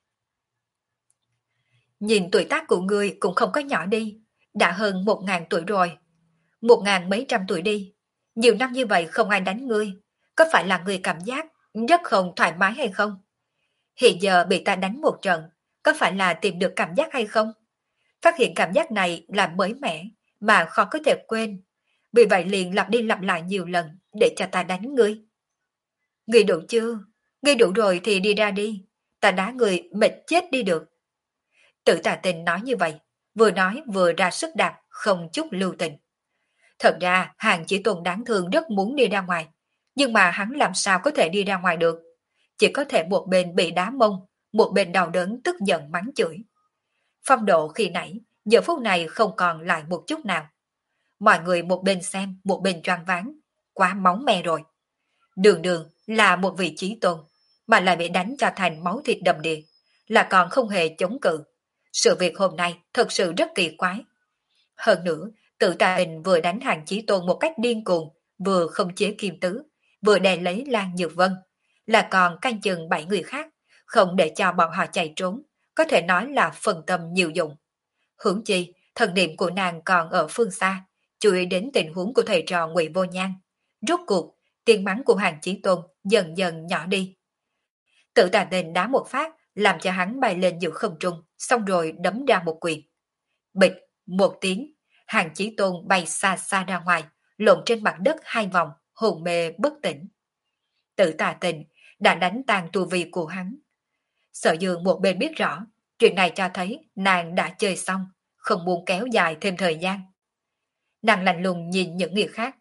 Nhìn tuổi tác của ngươi cũng không có nhỏ đi, đã hơn một ngàn tuổi rồi. Một ngàn mấy trăm tuổi đi. Nhiều năm như vậy không ai đánh ngươi, có phải là ngươi cảm giác rất không thoải mái hay không? Hiện giờ bị ta đánh một trận, có phải là tìm được cảm giác hay không? Phát hiện cảm giác này là mới mẻ, mà khó có thể quên. Vì vậy liền lặp đi lặp lại nhiều lần để cho ta đánh ngươi. Ngươi đủ chưa? Ngươi đủ rồi thì đi ra đi. Ta đá ngươi mệt chết đi được. Tự Tà Tình nói như vậy, vừa nói vừa ra sức đạp, không chút lưu tình. Thật ra Hàng Chỉ Tuần đáng thương rất muốn đi ra ngoài, nhưng mà hắn làm sao có thể đi ra ngoài được. Chỉ có thể một bên bị đá mông, một bên đau đớn tức giận mắng chửi. Phong độ khi nãy, giờ phút này không còn lại một chút nào. Mọi người một bên xem, một bên choáng váng, quá máu me rồi. Đường đường là một vị trí tôn, mà lại bị đánh cho thành máu thịt đầm đìa, là còn không hề chống cự. Sự việc hôm nay thật sự rất kỳ quái. Hơn nữa, Tự Tà Tình vừa đánh Hàng Chí Tôn một cách điên cuồng, vừa không chế Kim Tứ, vừa đè lấy Lan Nhược Vân, là còn canh chừng bảy người khác, không để cho bọn họ chạy trốn, có thể nói là phần tâm nhiều dụng. Hướng chi, thần niệm của nàng còn ở phương xa, chú ý đến tình huống của thầy trò Ngụy Vô Nhan. Rốt cuộc, tiếng mắng của Hàng Chí Tôn dần dần nhỏ đi. Tự Tà Tình đá một phát, làm cho hắn bay lên giữa không trung, xong rồi đấm ra một quyền. Bịch, một tiếng, Hàng Chí Tôn bay xa xa ra ngoài, lộn trên mặt đất hai vòng, hồn mê bất tỉnh. Tự Tà Tình đã đánh tan tu vi của hắn. Sở Dương một bên biết rõ, chuyện này cho thấy nàng đã chơi xong, không muốn kéo dài thêm thời gian. Nàng lạnh lùng nhìn những người khác.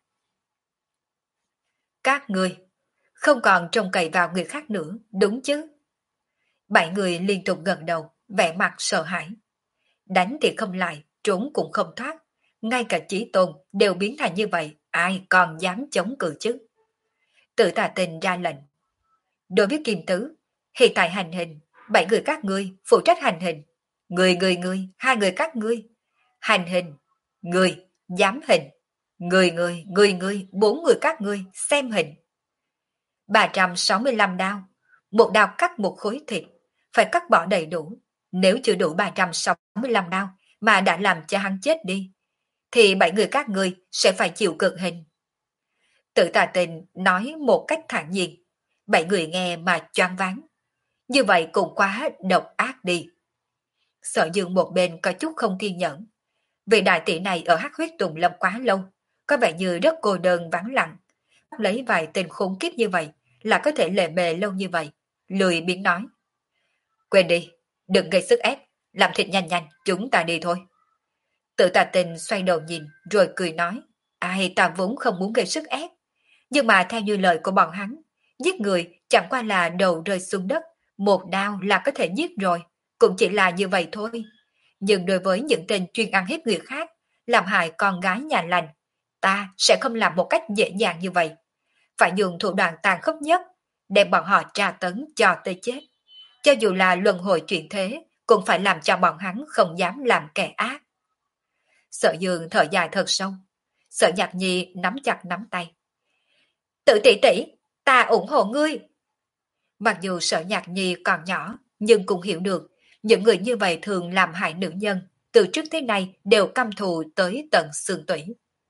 Các người, không còn trông cậy vào người khác nữa, đúng chứ? Bảy người liên tục gật đầu, vẻ mặt sợ hãi. Đánh thì không lại, trốn cũng không thoát. Ngay cả Chí Tôn đều biến thành như vậy, ai còn dám chống cự chứ? Tự Tà Tình ra lệnh. Đối với Kim Tứ, hiện tại hành hình, bảy người các ngươi phụ trách hành hình. Người người người, hai người các ngươi. Hành hình, người, giám hình. Người người, người người, bốn người các ngươi, xem hình. ba trăm sáu mươi lăm đao, một đao cắt một khối thịt, phải cắt bỏ đầy đủ. Nếu chưa đủ ba trăm sáu mươi lăm đao mà đã làm cho hắn chết đi, thì bảy người các ngươi sẽ phải chịu cực hình. Tự Tà Tình nói một cách thản nhiên, bảy người nghe mà choáng váng. Như vậy cũng quá độc ác đi. Sở Dương một bên có chút không kiên nhẫn. Vị đại tỷ này ở Hắc Huyết Tùng Lâm quá lâu, có vẻ như rất cô đơn vắng lặng. Lấy vài tên khốn kiếp như vậy là có thể lề mề lâu như vậy, lười biếng nói. Quên đi, đừng gây sức ép, làm thịt nhanh nhanh, chúng ta đi thôi. Tự Tà Tình xoay đầu nhìn rồi cười nói, ai ta vốn không muốn gây sức ép, nhưng mà theo như lời của bọn hắn, giết người chẳng qua là đầu rơi xuống đất, một đao là có thể giết rồi, cũng chỉ là như vậy thôi. Nhưng đối với những tên chuyên ăn hiếp người khác, làm hại con gái nhà lành, ta sẽ không làm một cách dễ dàng như vậy. Phải dùng thủ đoạn tàn khốc nhất, đem bọn họ tra tấn cho tới chết. Cho dù là luân hồi chuyển thế, cũng phải làm cho bọn hắn không dám làm kẻ ác. Sở Dương thở dài thật sâu. Sở Nhạc Nhi nắm chặt nắm tay. Tự tỷ tỷ, ta ủng hộ ngươi. Mặc dù Sở Nhạc Nhi còn nhỏ, nhưng cũng hiểu được, những người như vậy thường làm hại nữ nhân, từ trước tới nay đều căm thù tới tận xương tủy.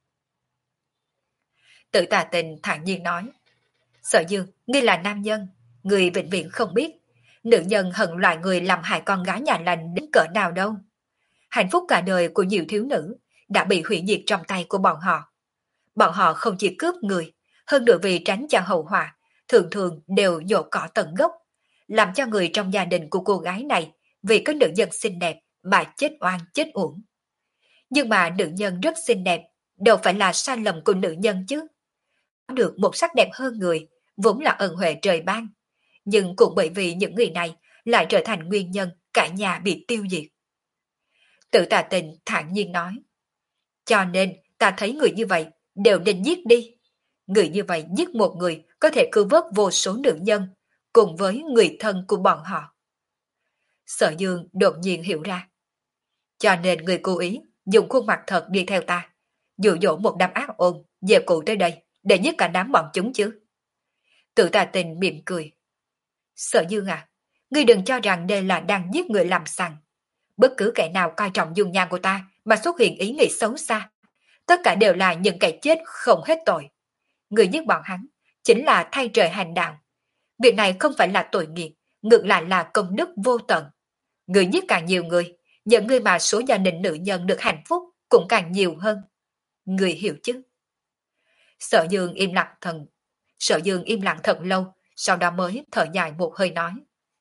Tự Tà Tình thản nhiên nói, Sở Dương, ngươi là nam nhân, ngươi vĩnh viễn không biết, nữ nhân hận loại người làm hại con gái nhà lành đến cỡ nào đâu. Hạnh phúc cả đời của nhiều thiếu nữ đã bị hủy diệt trong tay của bọn họ. Bọn họ không chỉ cướp người, hơn nữa vì tránh cho hậu họa, thường thường đều nhổ cỏ tận gốc, làm cho người trong gia đình của cô gái này vì có nữ nhân xinh đẹp mà chết oan chết uổng. Nhưng mà nữ nhân rất xinh đẹp, đâu phải là sai lầm của nữ nhân chứ. Có được một sắc đẹp hơn người, vốn là ân huệ trời ban. Nhưng cũng bởi vì những người này lại trở thành nguyên nhân cả nhà bị tiêu diệt. Tự Tà Tình thản nhiên nói. Cho nên ta thấy người như vậy đều nên giết đi. Người như vậy giết một người có thể cứu vớt vô số nữ nhân, cùng với người thân của bọn họ. Sở Dương đột nhiên hiểu ra. Cho nên người cố ý dùng khuôn mặt thật đi theo ta, dụ dỗ một đám ác ôn về cụ tới đây để giết cả đám bọn chúng chứ. Tự Tà Tình mỉm cười. Sở Dương à, ngươi đừng cho rằng đây là đang giết người làm sằng. Bất cứ kẻ nào coi trọng dung nhan của ta mà xuất hiện ý nghĩ xấu xa, tất cả đều là những kẻ chết không hết tội. Người giết bọn hắn chính là thay trời hành đạo. Việc này không phải là tội nghiệp, ngược lại là công đức vô tận. Người giết càng nhiều người, những người mà số gia đình nữ nhân được hạnh phúc cũng càng nhiều hơn. Người hiểu chứ? Sở Dương im lặng thần, Sở Dương im lặng thật lâu, sau đó mới thở dài một hơi nói.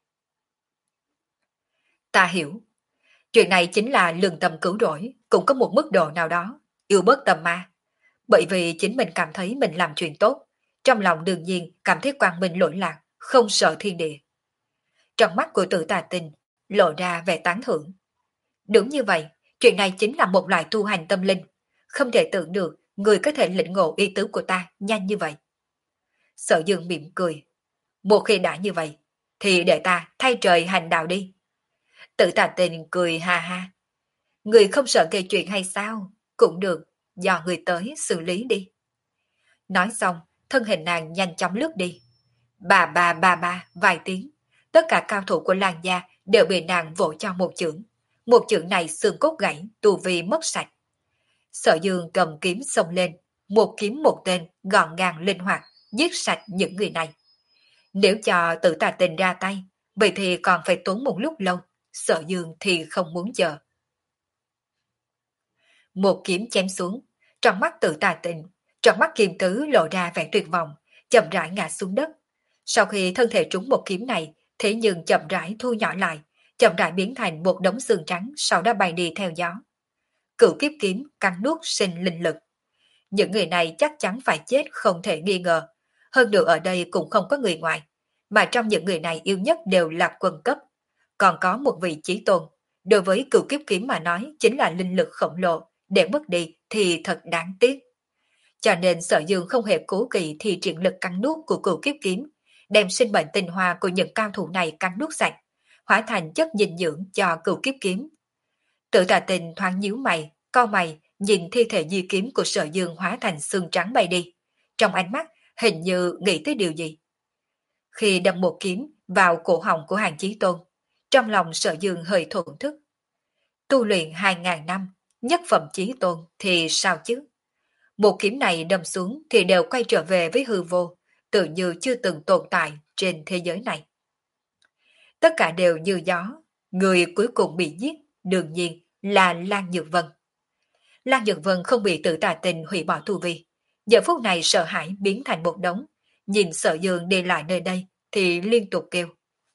Ta hiểu. Chuyện này chính là lương tâm cứu rỗi, cũng có một mức độ nào đó, yêu bớt tâm ma. Bởi vì chính mình cảm thấy mình làm chuyện tốt, trong lòng đương nhiên cảm thấy quang minh lỗi lạc, không sợ thiên địa. Trong mắt của Tự Tà Tình lộ ra vẻ tán thưởng. Đúng như vậy, chuyện này chính là một loại tu hành tâm linh, không thể tưởng được người có thể lĩnh ngộ ý tứ của ta nhanh như vậy. Sở Dương mỉm cười. Một khi đã như vậy, thì để ta thay trời hành đạo đi. Tự Tà Tình cười ha ha. Người không sợ gây chuyện hay sao? Cũng được, do người tới xử lý đi. Nói xong, thân hình nàng nhanh chóng lướt đi. Bà bà bà bà vài tiếng, tất cả cao thủ của làng gia đều bị nàng vỗ cho một chưởng. Một chưởng này xương cốt gãy, tu vi mất sạch. Sở Dương cầm kiếm xông lên, một kiếm một tên, gọn gàng linh hoạt, giết sạch những người này. Nếu cho Tự Tà Tình ra tay, vậy thì còn phải tốn một lúc lâu. Sở Dương thì không muốn chờ. Một kiếm chém xuống, trong mắt Tự Tà Tình, trong mắt Kim Tứ lộ ra vẻ tuyệt vọng, chậm rãi ngã xuống đất. Sau khi thân thể trúng một kiếm này, thế nhưng chậm rãi thu nhỏ lại, chậm rãi biến thành một đống xương trắng, sau đó bay đi theo gió. Cửu kiếp kiếm cắn nuốt sinh linh lực. Những người này chắc chắn phải chết không thể nghi ngờ. Hơn nữa ở đây cũng không có người ngoài, mà trong những người này yêu nhất đều là quân cấp. Còn có một vị chí tôn, đối với cửu kiếp kiếm mà nói chính là linh lực khổng lồ, để mất đi thì thật đáng tiếc. Cho nên Sở Dương không hề cố kỵ thì triển lực cắn nuốt của cửu kiếp kiếm, đem sinh mệnh tinh hoa của những cao thủ này cắn nuốt sạch, hóa thành chất dinh dưỡng cho cửu kiếp kiếm. Tự Tà Tình thoáng nhíu mày, cau mày, nhìn thi thể di kiếm của Sở Dương hóa thành xương trắng bay đi. Trong ánh mắt hình như nghĩ tới điều gì. Khi đâm một kiếm vào cổ họng của Hàng Chí Tôn, trong lòng Sở Dương hơi thổn thức. Tu luyện hai ngàn năm, nhất phẩm chí tôn thì sao chứ? Một kiếm này đâm xuống thì đều quay trở về với hư vô, tự như chưa từng tồn tại trên thế giới này. Tất cả đều như gió, người cuối cùng bị giết, đương nhiên là Lan Nhược Vân. Lan Nhược Vân không bị Tự Tà Tình hủy bỏ tu vi, giờ phút này sợ hãi biến thành một đống, nhìn Sở Dương đi lại nơi đây thì liên tục kêu.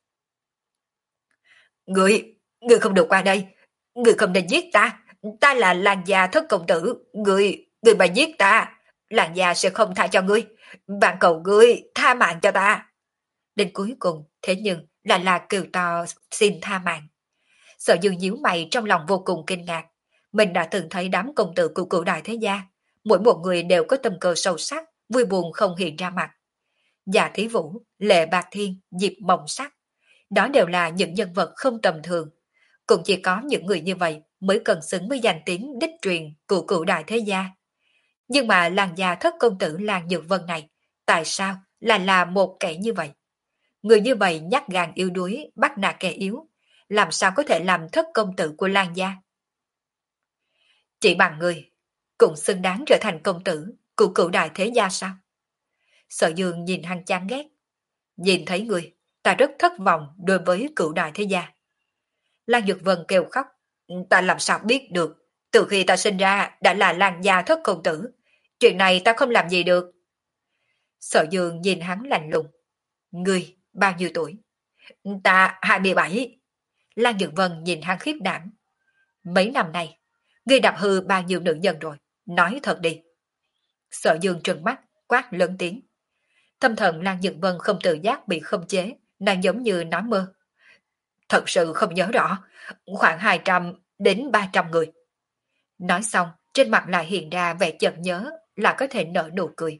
Người, người không được qua đây, người không nên giết ta, ta là Lan gia thất công tử, người, người mà giết ta, Lan gia sẽ không tha cho ngươi, bạn cầu ngươi tha mạng cho ta. Đến cuối cùng, thế nhưng là là kêu to xin tha mạng. Sở Dương nhíu mày trong lòng vô cùng kinh ngạc, mình đã từng thấy đám công tử của cửu đại thế gia, mỗi một người đều có tâm cơ sâu sắc, vui buồn không hiện ra mặt. Dạ Thí Vũ, Lệ Bạc Thiên, Diệp Mộng Sắc, đó đều là những nhân vật không tầm thường. Cũng chỉ có những người như vậy mới cần xứng với danh tiếng đích truyền của cửu đại thế gia. Nhưng mà làng gia thất công tử Lan Nhược Vân này, tại sao là là một kẻ như vậy? Người như vậy nhát gan yếu đuối, bắt nạt kẻ yếu, làm sao có thể làm thất công tử của Lan gia? Chỉ bằng người, cũng xứng đáng trở thành công tử của cửu đại thế gia sao? Sở Dương nhìn hắn chán ghét. Nhìn thấy người, ta rất thất vọng đối với cửu đại thế gia. Lan Nhược Vân kêu khóc. Ta làm sao biết được, từ khi ta sinh ra đã là Lan gia thất công tử. Chuyện này ta không làm gì được. Sở Dương nhìn hắn lạnh lùng. Ngươi bao nhiêu tuổi? Ta hai mươi bảy. Lan Nhược Vân nhìn hắn khiếp đảm. Mấy năm nay, ngươi đạp hư bao nhiêu nữ nhân rồi? nói thật đi. Sở Dương trừng mắt, quát lớn tiếng. Tâm thần Lan Nhược Vân không tự giác bị khống chế, nàng giống như nói mơ. Thật sự không nhớ rõ, khoảng hai trăm đến ba trăm người. Nói xong, trên mặt lại hiện ra vẻ chợt nhớ là có thể nở nụ cười.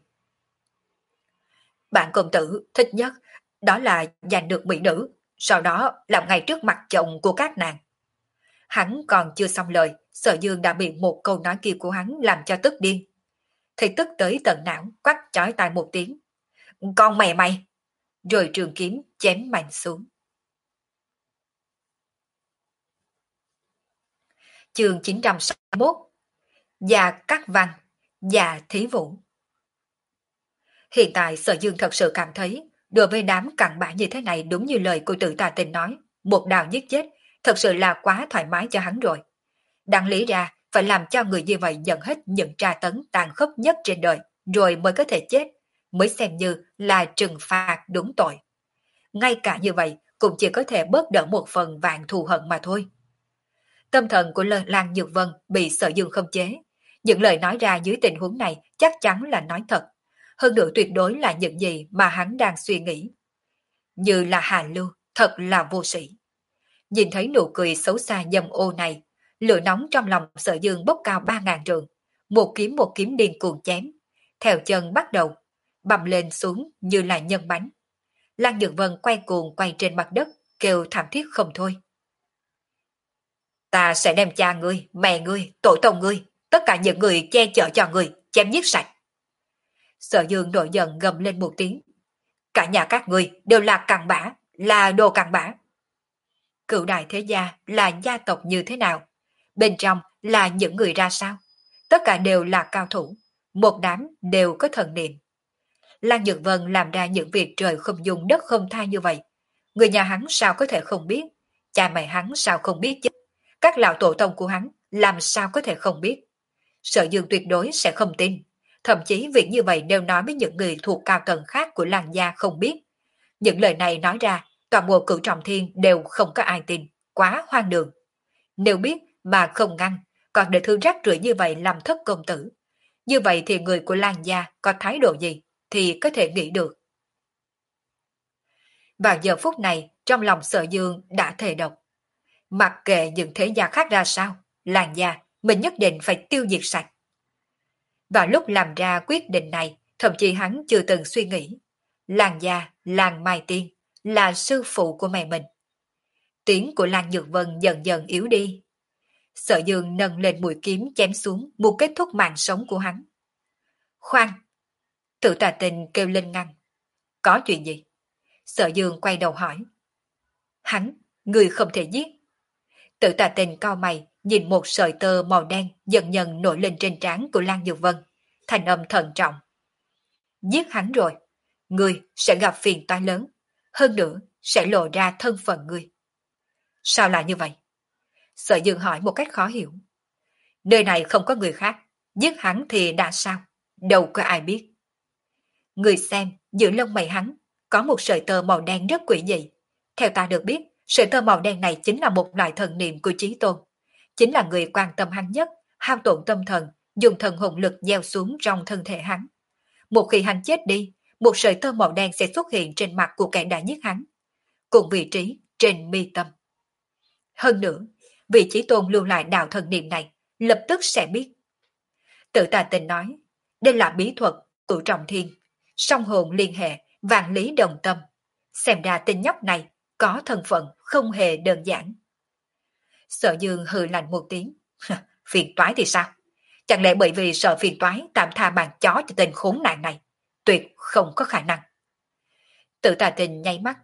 Bạn công tử thích nhất, đó là giành được mỹ nữ, sau đó làm ngay trước mặt chồng của các nàng. Hắn còn chưa xong lời, Sở Dương đã bị một câu nói kia của hắn làm cho tức điên. Thì tức tới tận não, quát chói tai một tiếng. Con mẹ mày! Rồi trường kiếm chém mạnh xuống. Chương chín trăm sáu mươi mốt. Già Cát Văn, Già Thí Vũ. Hiện tại Sở Dương thật sự cảm thấy, đối với đám cặn bã như thế này đúng như lời của Tử Tà Tình nói, một đào giết chết, thật sự là quá thoải mái cho hắn rồi. Đáng lý ra, phải làm cho người như vậy nhận hết những tra tấn tàn khốc nhất trên đời, rồi mới có thể chết, mới xem như là trừng phạt đúng tội. Ngay cả như vậy, cũng chỉ có thể bớt đỡ một phần vạn thù hận mà thôi. Tâm thần của Lan Nhược Vân bị Sở Dương khống chế. Những lời nói ra dưới tình huống này chắc chắn là nói thật. Hơn nữa tuyệt đối là những gì mà hắn đang suy nghĩ. Như là Hà Lưu, thật là vô sĩ. Nhìn thấy nụ cười xấu xa dâm ô này, lửa nóng trong lòng Sở Dương bốc cao ba ngàn trượng. Một kiếm một kiếm điên cuồng chém. Theo chân bắt đầu, bầm lên xuống như là nhân bánh. Lan Nhược Vân quay cuồng quay trên mặt đất, kêu thảm thiết không thôi. Ta sẽ đem cha ngươi, mẹ ngươi, tổ tông ngươi, tất cả những người che chở cho ngươi, chém giết sạch. Sở Dương nổi giận gầm lên một tiếng. Cả nhà các ngươi đều là cặn bã, là đồ cặn bã. Cửu đại thế gia là gia tộc như thế nào? Bên trong là những người ra sao? Tất cả đều là cao thủ, một đám đều có thần niệm. Lan Nhược Vân làm ra những việc trời không dung đất không tha như vậy. Người nhà hắn sao có thể không biết? Cha mẹ hắn sao không biết chứ? Các lão tổ tông của hắn làm sao có thể không biết? Sở Dương tuyệt đối sẽ không tin. Thậm chí việc như vậy đều nói với những người thuộc cao tầng khác của làng gia không biết. Những lời này nói ra, toàn bộ Cửu Trọng Thiên đều không có ai tin. Quá hoang đường. Nếu biết mà không ngăn, còn để thứ rác rưởi như vậy làm thất công tử. Như vậy thì người của làng gia có thái độ gì thì có thể nghĩ được. Vào giờ phút này, trong lòng Sở Dương đã thề độc. Mặc kệ những thế gia khác ra sao, làng gia mình nhất định phải tiêu diệt sạch. Vào lúc làm ra quyết định này, thậm chí hắn chưa từng suy nghĩ. Làng gia, làng Mai Tiên, là sư phụ của mẹ mình. Tiếng của Lan Nhược Vân dần dần yếu đi. Sở Dương nâng lên mũi kiếm chém xuống, muốn kết thúc mạng sống của hắn. Khoan! Tử Tà Tình kêu lên ngăn. Có chuyện gì? Sở Dương quay đầu hỏi. Hắn, người không thể giết. Tử Tà Tình cau mày, nhìn một sợi tơ màu đen dần dần nổi lên trên trán của Lan Nhược Vân, thành âm thận trọng. Giết hắn rồi, ngươi sẽ gặp phiền toái lớn, hơn nữa sẽ lộ ra thân phận ngươi. Sao lại như vậy? Sở Dương hỏi một cách khó hiểu. Nơi này không có người khác, giết hắn thì đã sao? Đâu có ai biết. Người xem, giữa lông mày hắn, có một sợi tơ màu đen rất quỷ dị. Theo ta được biết, sợi tơ màu đen này chính là một loại thần niệm của Chí Tôn. Chính là người quan tâm hắn nhất, hao tổn tâm thần, dùng thần hồn lực gieo xuống trong thân thể hắn. Một khi hắn chết đi, một sợi tơ màu đen sẽ xuất hiện trên mặt của kẻ đã giết hắn, cùng vị trí trên mi tâm. Hơn nữa, vị Chí Tôn lưu lại đạo thần niệm này, lập tức sẽ biết. Tự Tà Tình nói, đây là bí thuật của Trọng Thiên, song hồn liên hệ, vạn lý đồng tâm. Xem ra tên nhóc này có thân phận không hề đơn giản. Sở Dương hừ lạnh một tiếng. Phiền toái thì sao? Chẳng lẽ bởi vì sợ phiền toái tạm tha bàn chó cho tên khốn nạn này? Tuyệt không có khả năng. Tự Tà Tình nháy mắt.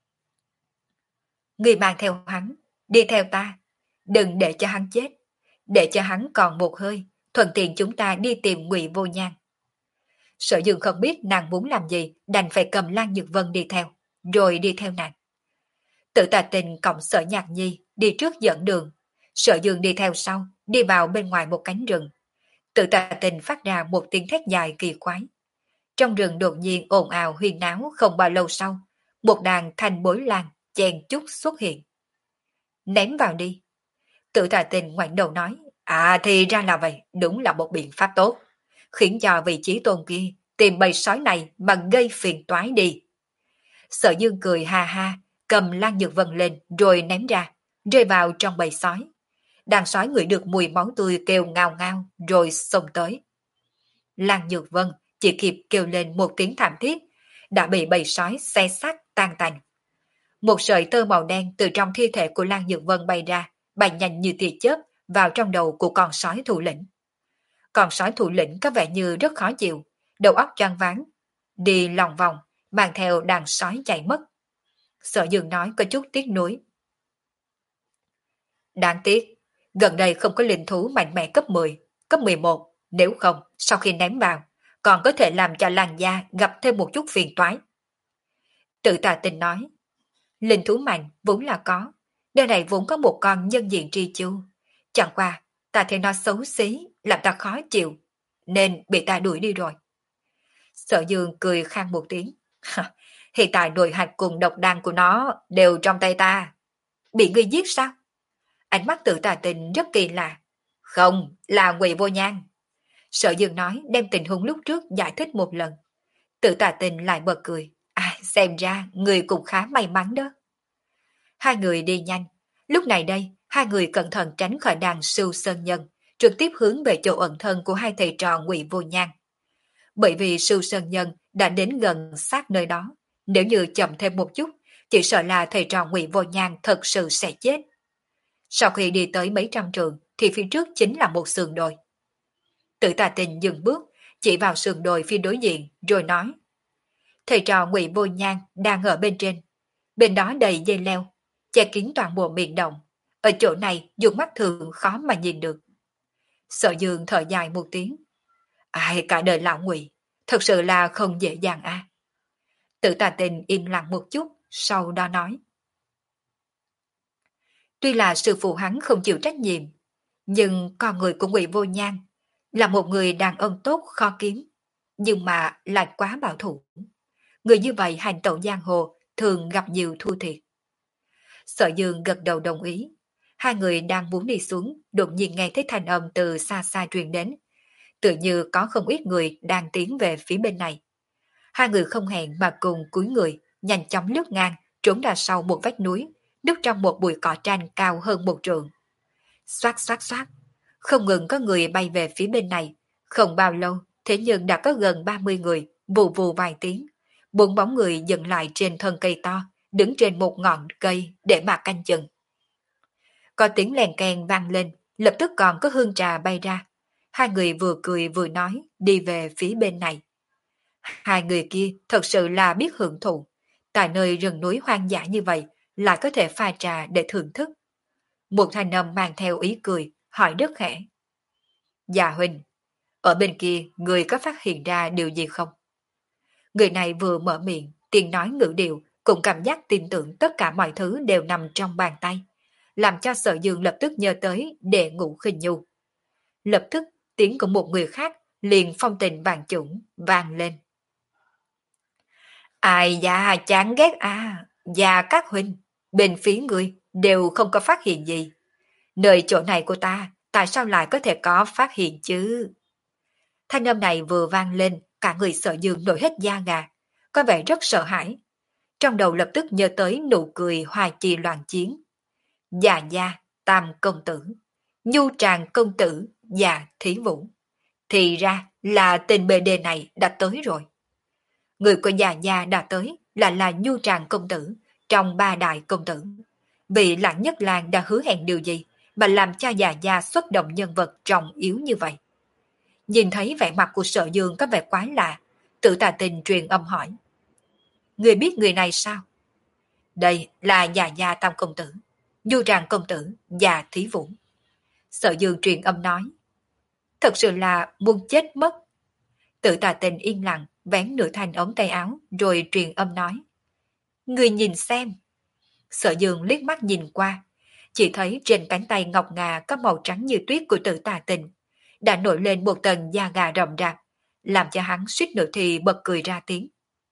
Người mang theo hắn, đi theo ta. Đừng để cho hắn chết. Để cho hắn còn một hơi, thuận tiện chúng ta đi tìm Ngụy Vô Nhan. Sở Dương không biết nàng muốn làm gì, đành phải cầm Lan Nhược Vân đi theo, rồi đi theo nàng. Tự Tà Tình cộng Sở Nhạc Nhi đi trước dẫn đường, Sở Dương đi theo sau, đi vào bên ngoài một cánh rừng. Tự Tà Tình phát ra một tiếng thét dài kỳ quái. Trong rừng đột nhiên ồn ào huyên náo, không bao lâu sau, một đàn thanh bối lan chen chúc xuất hiện. Ném vào đi. Tự Tà Tình ngoảnh đầu nói, À thì ra là vậy, đúng là một biện pháp tốt. Khiến cho vị trí tôn kia tìm bầy sói này mà gây phiền toái đi. Sở Dương cười ha ha, cầm Lan Nhược Vân lên rồi ném ra, rơi vào trong bầy sói. Đàn sói ngửi được mùi máu tươi kêu ngao ngao rồi xông tới. Lan Nhược Vân chỉ kịp kêu lên một tiếng thảm thiết, đã bị bầy sói xé xác tan tành. Một sợi tơ màu đen từ trong thi thể của Lan Nhược Vân bay ra, bay nhanh như tia chớp vào trong đầu của con sói thủ lĩnh. Con sói thủ lĩnh có vẻ như rất khó chịu, đầu óc choáng váng, đi lòng vòng, mang theo đàn sói chạy mất. Sở Dương nói có chút tiếc nuối. Đáng tiếc, gần đây không có linh thú mạnh mẽ cấp mười, cấp mười một, nếu không, sau khi ném vào, còn có thể làm cho làn da gặp thêm một chút phiền toái. Tự Tà Tình nói, linh thú mạnh vốn là có, nơi này vốn có một con nhân diện tri chu. Chẳng qua, ta thấy nó xấu xí, làm ta khó chịu, nên bị ta đuổi đi rồi. Sở Dương cười khang một tiếng. Hiện tại nội hạch cùng độc đan của nó đều trong tay ta. Bị ngươi giết sao? Ánh mắt Tự Tà Tình rất kỳ lạ. Không, là Ngụy Vô Nhan. Sở Dương nói đem tình huống lúc trước giải thích một lần. Tự Tà Tình lại bật cười. À, xem ra người cũng khá may mắn đó. Hai người đi nhanh. Lúc này đây, hai người cẩn thận tránh khỏi đàn Sưu Sơn Nhân, trực tiếp hướng về chỗ ẩn thân của hai thầy trò Ngụy Vô Nhan. Bởi vì Sưu Sơn Nhân đã đến gần sát nơi đó, nếu như chậm thêm một chút, chỉ sợ là thầy trò Ngụy Vô Nhan thật sự sẽ chết. Sau khi đi tới mấy trăm trường, thì phía trước chính là một sườn đồi. Tự Tà Tình dừng bước, chỉ vào sườn đồi phía đối diện, rồi nói: thầy trò Ngụy Vô Nhan đang ở bên trên, bên đó đầy dây leo, che kín toàn bộ miệng động. Ở chỗ này dùng mắt thường khó mà nhìn được. Sở Dương thở dài một tiếng. Ai, cả đời lão Ngụy, thật sự là không dễ dàng a. À. Tự Tà Tình im lặng một chút, sau đó nói: tuy là sư phụ hắn không chịu trách nhiệm, nhưng con người của Ngụy Vô Nhan là một người đàn ông tốt khó kiếm, nhưng mà lại quá bảo thủ. Người như vậy hành tẩu giang hồ thường gặp nhiều thua thiệt. Sở Dương gật đầu đồng ý. Hai người đang muốn đi xuống, đột nhiên nghe thấy thanh âm từ xa xa truyền đến. Tự như có không ít người đang tiến về phía bên này. Hai người không hẹn mà cùng cúi người, nhanh chóng lướt ngang, trốn ra sau một vách núi, núp trong một bụi cỏ tranh cao hơn một trượng. Xoát xoát xoát, không ngừng có người bay về phía bên này. Không bao lâu, thế nhưng đã có gần ba mươi người, vù vù vài tiếng. Bốn bóng người dừng lại trên thân cây to, đứng trên một ngọn cây để mà canh chừng. Có tiếng lèn keng vang lên, lập tức còn có hương trà bay ra. Hai người vừa cười vừa nói, đi về phía bên này. Hai người kia thật sự là biết hưởng thụ. Tại nơi rừng núi hoang dã như vậy, lại có thể pha trà để thưởng thức. Một thanh âm mang theo ý cười, hỏi rất khẽ. Dạ huynh, ở bên kia người có phát hiện ra điều gì không? Người này vừa mở miệng, tiếng nói ngữ điệu, cũng cảm giác tin tưởng tất cả mọi thứ đều nằm trong bàn tay, làm cho Sở Dương lập tức nhớ tới Đệ Ngũ Khinh Nhu. Lập tức tiếng của một người khác liền phong tình vàng chủng vang lên. Ai da chán ghét à, và các huynh, bên phía người đều không có phát hiện gì. Nơi chỗ này của ta, tại sao lại có thể có phát hiện chứ? Thanh âm này vừa vang lên, cả người Sở Dương nổi hết da gà, có vẻ rất sợ hãi. Trong đầu lập tức nhớ tới nụ cười hoa chi loạn chiến. Già gia, tam công tử, nhu tràng công tử và thí vũ. Thì ra là tên bê đê này đã tới rồi. Người của già gia đã tới là là nhu tràng công tử trong ba đại công tử. Vị Lãng Nhất Lang đã hứa hẹn điều gì mà làm cho già gia xuất động nhân vật trọng yếu như vậy? Nhìn thấy vẻ mặt của Sở Dương có vẻ quái lạ, Tự Tà Tình truyền âm hỏi. Người biết người này sao? Đây là già gia tam công tử, nhu tràng công tử và thí vũ. Sở Dương truyền âm nói. Thật sự là muốn chết mất. Tự Tà Tình yên lặng, vén nửa thanh ống tay áo, rồi truyền âm nói. Người nhìn xem. Sở Dương liếc mắt nhìn qua, chỉ thấy trên cánh tay ngọc ngà có màu trắng như tuyết của Tự Tà Tình, đã nổi lên một tầng da gà rậm rạp, làm cho hắn suýt nữa thì bật cười ra tiếng.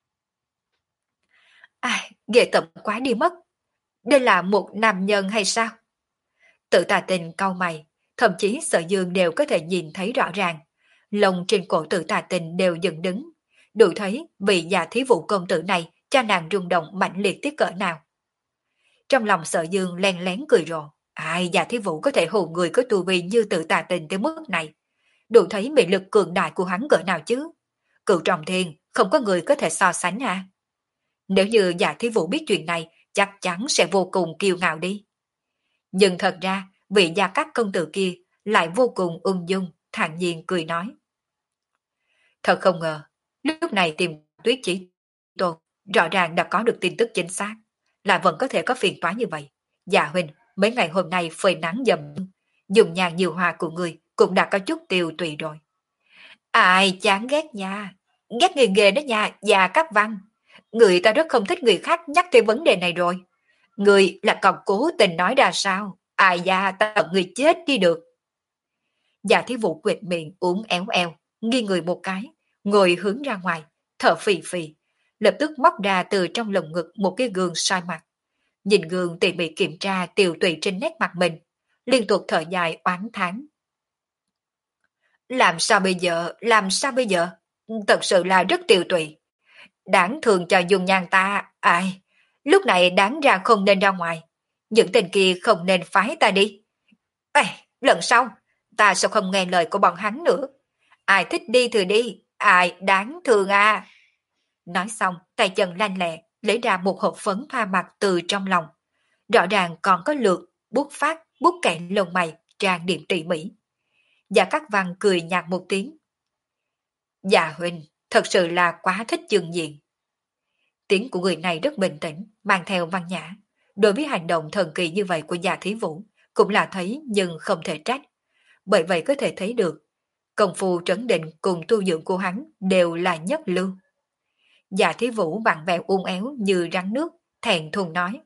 Ai, ghê tởm quá đi mất. Đây là một nam nhân hay sao? Tự Tà Tình cau mày, thậm chí Sở Dương đều có thể nhìn thấy rõ ràng. Lông trên cổ Tử Tà Tình đều dựng đứng, đủ thấy vị già thí vụ công tử này cho nàng rung động mạnh liệt tiếc cỡ nào. Trong lòng Sở Dương len lén cười rộ, ai già thí vụ có thể hù người có tu vi như Tử Tà Tình tới mức này, đủ thấy mị lực cường đại của hắn cỡ nào chứ. Cựu trọng thiên không có người có thể so sánh à. Nếu như giả thí vụ biết chuyện này, chắc chắn sẽ vô cùng kiêu ngạo đi. Nhưng thật ra, vị gia các công tử kia lại vô cùng ung dung, thản nhiên cười nói. Thật không ngờ, lúc này tìm Tuyết Chỉ Tôn rõ ràng đã có được tin tức chính xác, lại vẫn có thể có phiền toái như vậy. Dạ huynh, mấy ngày hôm nay phơi nắng dầm, dùng nhàn nhiều hoa của người cũng đã có chút tiêu tùy rồi. Ai chán ghét nha, ghét người ghê đó nha, già các văn. Người ta rất không thích người khác nhắc tới vấn đề này rồi. Người là còn cố tình nói ra sao? Ai da, ta tận người chết đi được. Dạ thí vụ quệt miệng uống éo eo, nghiêng người một cái, ngồi hướng ra ngoài, thở phì phì, lập tức móc ra từ trong lồng ngực một cái gương soi mặt. Nhìn gương tỉ mỉ kiểm tra tiều tụy trên nét mặt mình, liên tục thở dài oán thán. Làm sao bây giờ, làm sao bây giờ? Thật sự là rất tiều tụy. Đáng thường cho dùng nhan ta, ai, lúc này đáng ra không nên ra ngoài. Những tên kia không nên phái ta đi. Ê, lần sau, ta sẽ không nghe lời của bọn hắn nữa. Ai thích đi thì đi, ai đáng thương à. Nói xong, tay chân lanh lẹ, lấy ra một hộp phấn thoa mặt từ trong lòng. Rõ ràng còn có lượt, bút phát, bút kẹt lông mày, trang điểm tỉ mỉ. Dạ Cát Văn cười nhạt một tiếng. Dạ huynh, thật sự là quá thích chương diện. Tiếng của người này rất bình tĩnh, mang theo văn nhã. Đối với hành động thần kỳ như vậy của Dạ Thí Vũ, cũng là thấy nhưng không thể trách. Bởi vậy có thể thấy được, công phu trấn định cùng tu dưỡng của hắn đều là nhất lưu. Dạ Thí Vũ vặn vẹo uốn éo như rắn nước, thẹn thùng nói.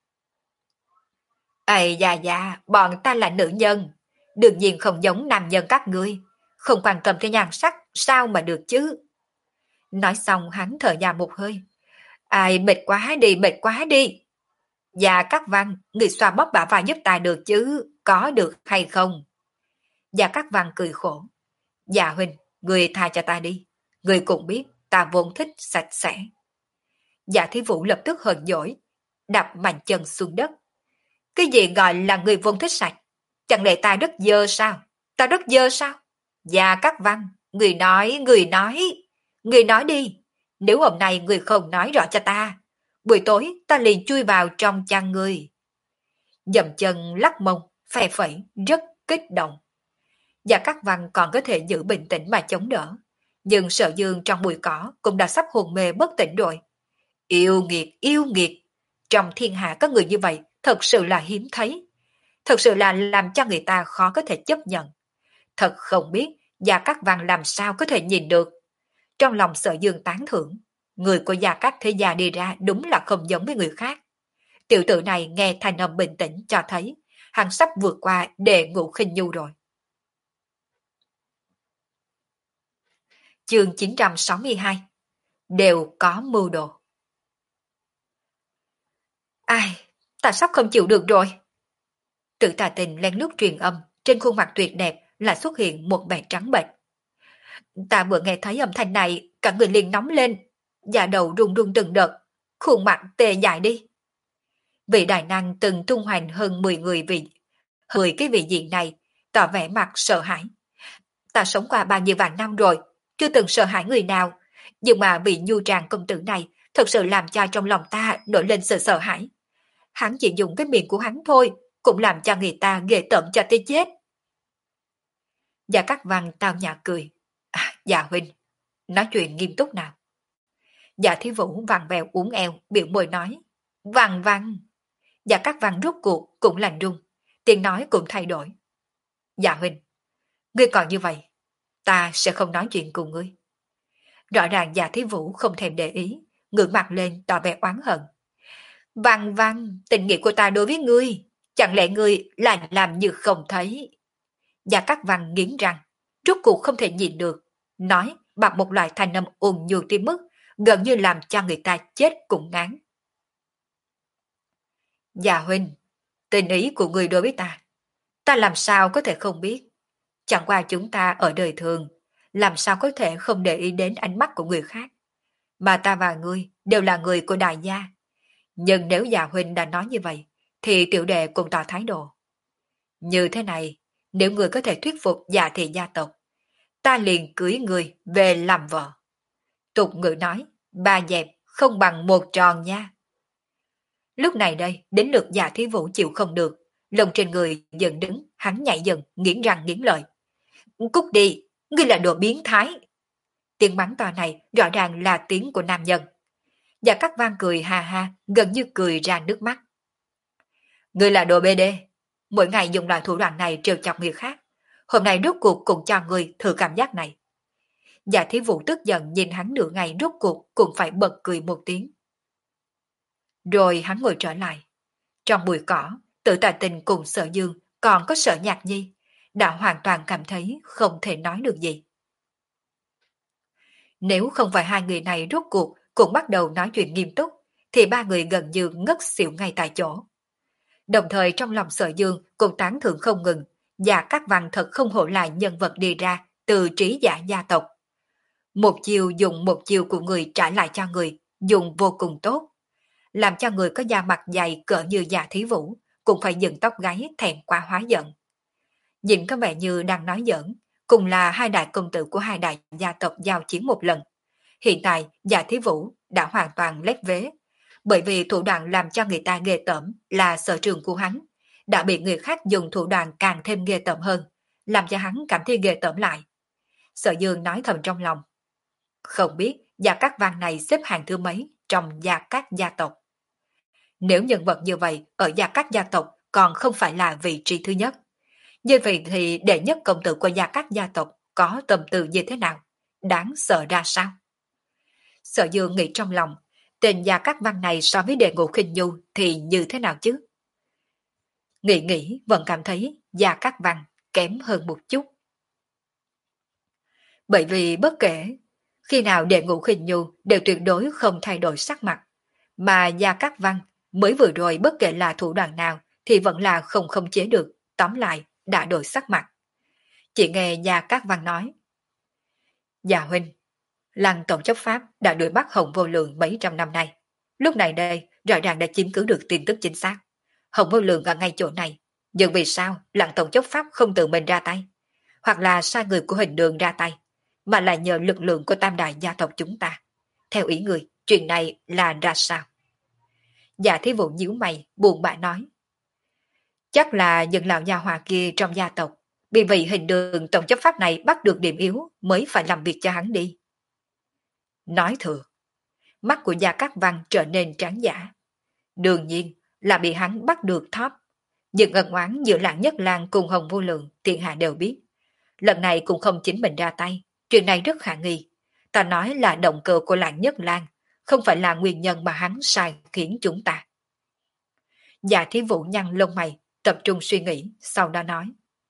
Ây da da, bọn ta là nữ nhân, đương nhiên không giống nam nhân các ngươi, không quan tâm tới nhan sắc, sao mà được chứ. Nói xong hắn thở dài một hơi. Ai mệt quá đi, mệt quá đi. Dạ Cát Văn, người xoa bóp bả vai giúp ta được chứ, có được hay không? Dạ Cát Văn cười khổ. Dạ huynh, người tha cho ta đi. Người cũng biết, ta vốn thích sạch sẽ. Dạ Thí Vũ lập tức hờn dỗi, đạp mạnh chân xuống đất. Cái gì gọi là người vốn thích sạch? Chẳng lẽ ta rất dơ sao? Ta rất dơ sao? Dạ Cát Văn, người nói, người nói, người nói đi. Nếu hôm nay người không nói rõ cho ta, buổi tối ta liền chui vào trong chăn người. Dậm chân lắc mông, phe phẩy, rất kích động. Dạ Cát Văn còn có thể giữ bình tĩnh mà chống đỡ. Nhưng Sở Dương trong bụi cỏ cũng đã sắp hồn mê bất tỉnh rồi. Yêu nghiệt, yêu nghiệt. Trong thiên hạ có người như vậy thật sự là hiếm thấy. Thật sự là làm cho người ta khó có thể chấp nhận. Thật không biết Gia Cát Văn làm sao có thể nhìn được. Trong lòng Sở Dương tán thưởng, người của Gia Cát thế gia đi ra đúng là không giống với người khác. Tiểu tử này nghe thanh âm bình tĩnh cho thấy hắn sắp vượt qua đề ngũ khinh nhu rồi. Chương chín trăm sáu mươi hai. Đều có mưu đồ. Ai, ta sắp không chịu được rồi. Tử Tà Tình lén lút truyền âm, trên khuôn mặt tuyệt đẹp lại xuất hiện một vẻ trắng bệch. Ta vừa nghe thấy âm thanh này, cả người liền nóng lên, da đầu run run từng đợt, khuôn mặt tê dại đi. Vị đại năng từng tung hoành hơn mười người vì mười cái vị diện này, tỏ vẻ mặt sợ hãi. Ta sống qua bao nhiêu vạn năm rồi, chưa từng sợ hãi người nào, nhưng mà vị nhu tràng công tử này thật sự làm cho trong lòng ta nổi lên sự sợ hãi. Hắn chỉ dùng cái miệng của hắn thôi, cũng làm cho người ta ghê tởm cho tới chết. Dạ Cát Văn tao nhã cười. À, dạ huynh, nói chuyện nghiêm túc nào. Dạ Thí Vũ vặn vẹo uốn eo, biểu môi nói. Văn văn. Dạ Cát Văn rút cuộc cũng lạnh run, tiếng nói cũng thay đổi. Dạ huynh, ngươi còn như vậy, ta sẽ không nói chuyện cùng ngươi. Rõ ràng Dạ Thí Vũ không thèm để ý, ngước mặt lên tỏ vẻ oán hận. Văn văn, tình nghĩa của ta đối với ngươi, chẳng lẽ ngươi lại làm như không thấy? Dạ Cát Văn nghiến răng, rốt cuộc không thể nhìn được, nói bằng một loại thanh âm ồn nhu tới mức gần như làm cho người ta chết cũng ngán. Dạ huynh, tình ý của người đối với ta, Ta làm sao có thể không biết? Chẳng qua chúng ta ở đời thường, làm sao có thể không để ý đến ánh mắt của người khác. Mà ta và ngươi đều là người của đại gia. Nhưng nếu già huynh đã nói như vậy, thì tiểu đệ cũng tỏ thái độ. Như thế này, nếu người có thể thuyết phục già thị gia tộc, ta liền cưới người về làm vợ. Tục ngữ nói, ba dẹp không bằng một tròn nha. Lúc này đây, đến lượt già thí vũ chịu không được, lông trên người dần đứng, hắn nhảy dần, nghiến răng nghiến lợi. Cút đi, ngươi là đồ biến thái. Tiếng mắng to này rõ ràng là tiếng của nam nhân. Và các vang cười ha ha, gần như cười ra nước mắt. Ngươi là đồ bê đê, mỗi ngày dùng loại thủ đoạn này trêu chọc người khác. Hôm nay rốt cuộc cũng cho ngươi thử cảm giác này. Dạ thí vũ tức giận nhìn hắn nửa ngày rốt cuộc cũng phải bật cười một tiếng. Rồi hắn ngồi trở lại. Trong bụi cỏ, Tự Tài Tình cùng Sở Dương còn có Sở Nhạc Nhi đã hoàn toàn cảm thấy không thể nói được gì. Nếu không phải hai người này rốt cuộc cũng bắt đầu nói chuyện nghiêm túc, thì ba người gần như ngất xỉu ngay tại chỗ. Đồng thời trong lòng Sở Dương cũng tán thưởng không ngừng, và các văn thật không hổ lại nhân vật đi ra từ trí giả gia tộc. Một chiều dùng một chiều của người trả lại cho người, dùng vô cùng tốt. Làm cho người có da mặt dày cỡ như Dạ Thí Vũ, cũng phải dựng tóc gáy thẹn quá hóa giận. Nhìn có vẻ như đang nói giỡn, cùng là hai đại công tử của hai đại gia tộc giao chiến một lần. Hiện tại, Dạ Thí Vũ đã hoàn toàn lép vế, bởi vì thủ đoạn làm cho người ta ghê tởm là sở trường của hắn, đã bị người khác dùng thủ đoạn càng thêm ghê tởm hơn, làm cho hắn cảm thấy ghê tởm lại. Sở Dương nói thầm trong lòng. Không biết Gia Cát Văn này xếp hạng thứ mấy trong Gia Cát gia tộc. Nếu nhân vật như vậy ở Gia Cát gia tộc còn không phải là vị trí thứ nhất. Như vậy thì đệ nhất công tử của Gia Cát gia tộc có tâm tư như thế nào? Đáng sợ ra sao? Sở Dương nghĩ trong lòng, tên Gia Cát Văn này so với đệ Ngũ Khinh Nhu thì như thế nào chứ? Nghĩ nghĩ vẫn cảm thấy Gia Cát Văn kém hơn một chút. Bởi vì bất kể khi nào đệ Ngũ Khinh Nhu đều tuyệt đối không thay đổi sắc mặt, mà Gia Cát Văn mới vừa rồi bất kể là thủ đoạn nào thì vẫn là không khống chế được, tóm lại đã đổi sắc mặt. Chỉ nghe Gia Cát Văn nói: Dạ huynh, Lăng tổng chấp pháp đã đuổi bắt Hồng Vô Lượng mấy trăm năm nay. Lúc này đây, rõ ràng đã chiếm cứ được tin tức chính xác. Hồng Vô Lượng ở ngay chỗ này, nhưng vì sao Lăng tổng chấp pháp không tự mình ra tay? Hoặc là sai người của hình đường ra tay, mà lại nhờ lực lượng của tam đại gia tộc chúng ta. Theo ý người, chuyện này là ra sao? Dạ Thí Vũ nhíu mày, buồn bã nói. Chắc là những lão gia hòa kia trong gia tộc, bị vị hình đường tổng chấp pháp này bắt được điểm yếu mới phải làm việc cho hắn đi. Nói thừa, mắt của Gia Cát Văn trở nên trắng giả. Đương nhiên là bị hắn bắt được thóp. Nhưng ân oán giữa Lạng Nhất Lang cùng Hồng Vô Lượng thiên hạ đều biết. Lần này cũng không chính mình ra tay, chuyện này rất khả nghi. Ta nói là động cơ của Lạng Nhất Lang, không phải là nguyên nhân mà hắn sai khiến chúng ta. Dạ Thí Vũ nhăn lông mày, tập trung suy nghĩ, sau đó nói.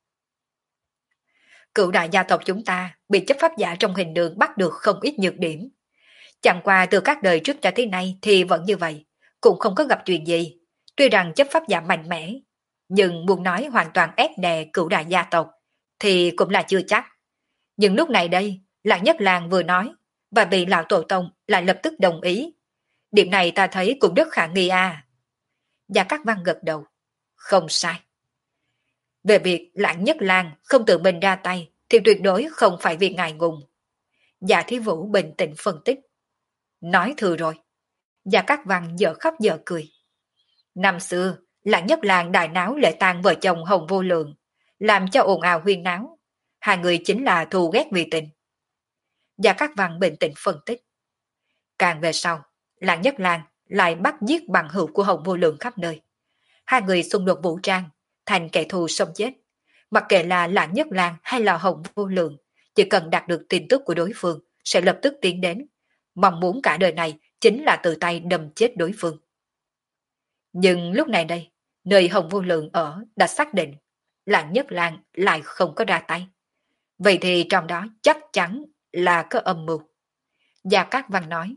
Cựu đại gia tộc chúng ta bị chấp pháp giả trong hình đường bắt được không ít nhược điểm. Chẳng qua từ các đời trước cho tới nay thì vẫn như vậy, cũng không có gặp chuyện gì. Tuy rằng chấp pháp giả mạnh mẽ, nhưng muốn nói hoàn toàn ép đè cựu đại gia tộc thì cũng là chưa chắc. Nhưng lúc này đây, Lạc Nhất Lang vừa nói, và bị lão tổ tông lại lập tức đồng ý. Điểm này ta thấy cũng rất khả nghi à. Gia Cát Văn gật đầu. Không sai. Về việc Lạc Nhất Lang không tự mình ra tay thì tuyệt đối không phải vì ngài ngùng. Dạ Thí Vũ bình tĩnh phân tích. Nói thừa rồi. Gia Cát Văn dở khóc dở cười. Năm xưa, Lạc Nhất Lang đại náo lễ tang vợ chồng Hồng Vô Lượng, làm cho ồn ào huyên náo. Hai người chính là thù ghét vì tình. Gia Cát Văn bình tĩnh phân tích. Càng về sau, Lạc Nhất Lang lại bắt giết bằng hữu của Hồng Vô Lượng khắp nơi. Hai người xung đột vũ trang, thành kẻ thù sống chết. Mặc kệ là Lạc Nhất Lang hay là Hồng Vô Lượng, chỉ cần đạt được tin tức của đối phương, sẽ lập tức tiến đến. Mong muốn cả đời này chính là tự tay đâm chết đối phương. Nhưng lúc này đây, nơi Hồng Vô Lượng ở đã xác định, Lạc Nhất Lang lại không có ra tay. Vậy thì trong đó chắc chắn là có âm mưu. Gia Cát Văn nói.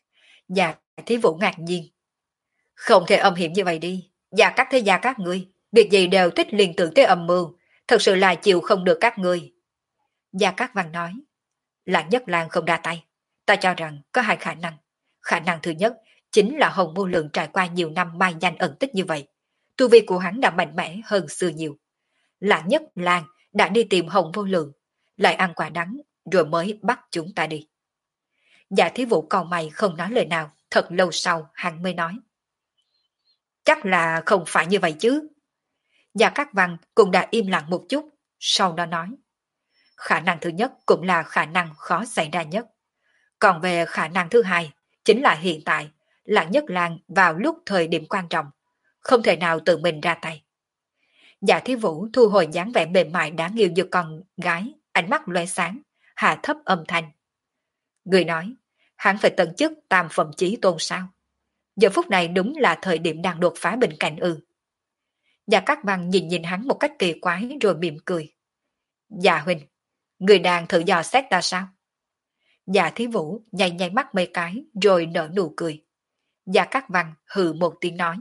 Dạ Thí Vũ ngạc nhiên. Không thể âm hiểm như vậy đi. Gia Cát thế gia các ngươi, Việc gì đều thích liên tưởng tới âm mưu, thật sự là chịu không được các ngươi. Gia Cát Văn nói, Lạc Nhất Lang không ra tay. Ta cho rằng có hai khả năng. Khả năng thứ nhất chính là Hồng Vô Lượng trải qua nhiều năm mai danh ẩn tích như vậy. Tu vi của hắn đã mạnh mẽ hơn xưa nhiều. Lạc Nhất Lang đã đi tìm Hồng Vô Lượng, lại ăn quả đắng rồi mới bắt chúng ta đi. Dạ Thí Vũ cầu mày không nói lời nào, thật lâu sau hắn mới nói. Chắc là không phải như vậy chứ. Dạ Cát Văn cũng đã im lặng một chút, sau đó nói. Khả năng thứ nhất cũng là khả năng khó xảy ra nhất. Còn về khả năng thứ hai, chính là hiện tại, Lạc Nhất Lang vào lúc thời điểm quan trọng, không thể nào tự mình ra tay. Dạ Thí Vũ thu hồi dáng vẻ mềm mại đáng yêu như con gái, ánh mắt lóe sáng, hạ thấp âm thanh. Người nói, hắn phải tận chức tam phẩm chí tôn sao? Giờ phút này đúng là thời điểm đang đột phá bình cảnh ư. Dạ Cát Văn nhìn nhìn hắn một cách kỳ quái rồi mỉm cười. Dạ huynh, người đang thử dò xét ta sao? Dạ Thí Vũ nháy nháy mắt mấy cái rồi nở nụ cười. Dạ Cát Văn hừ một tiếng nói.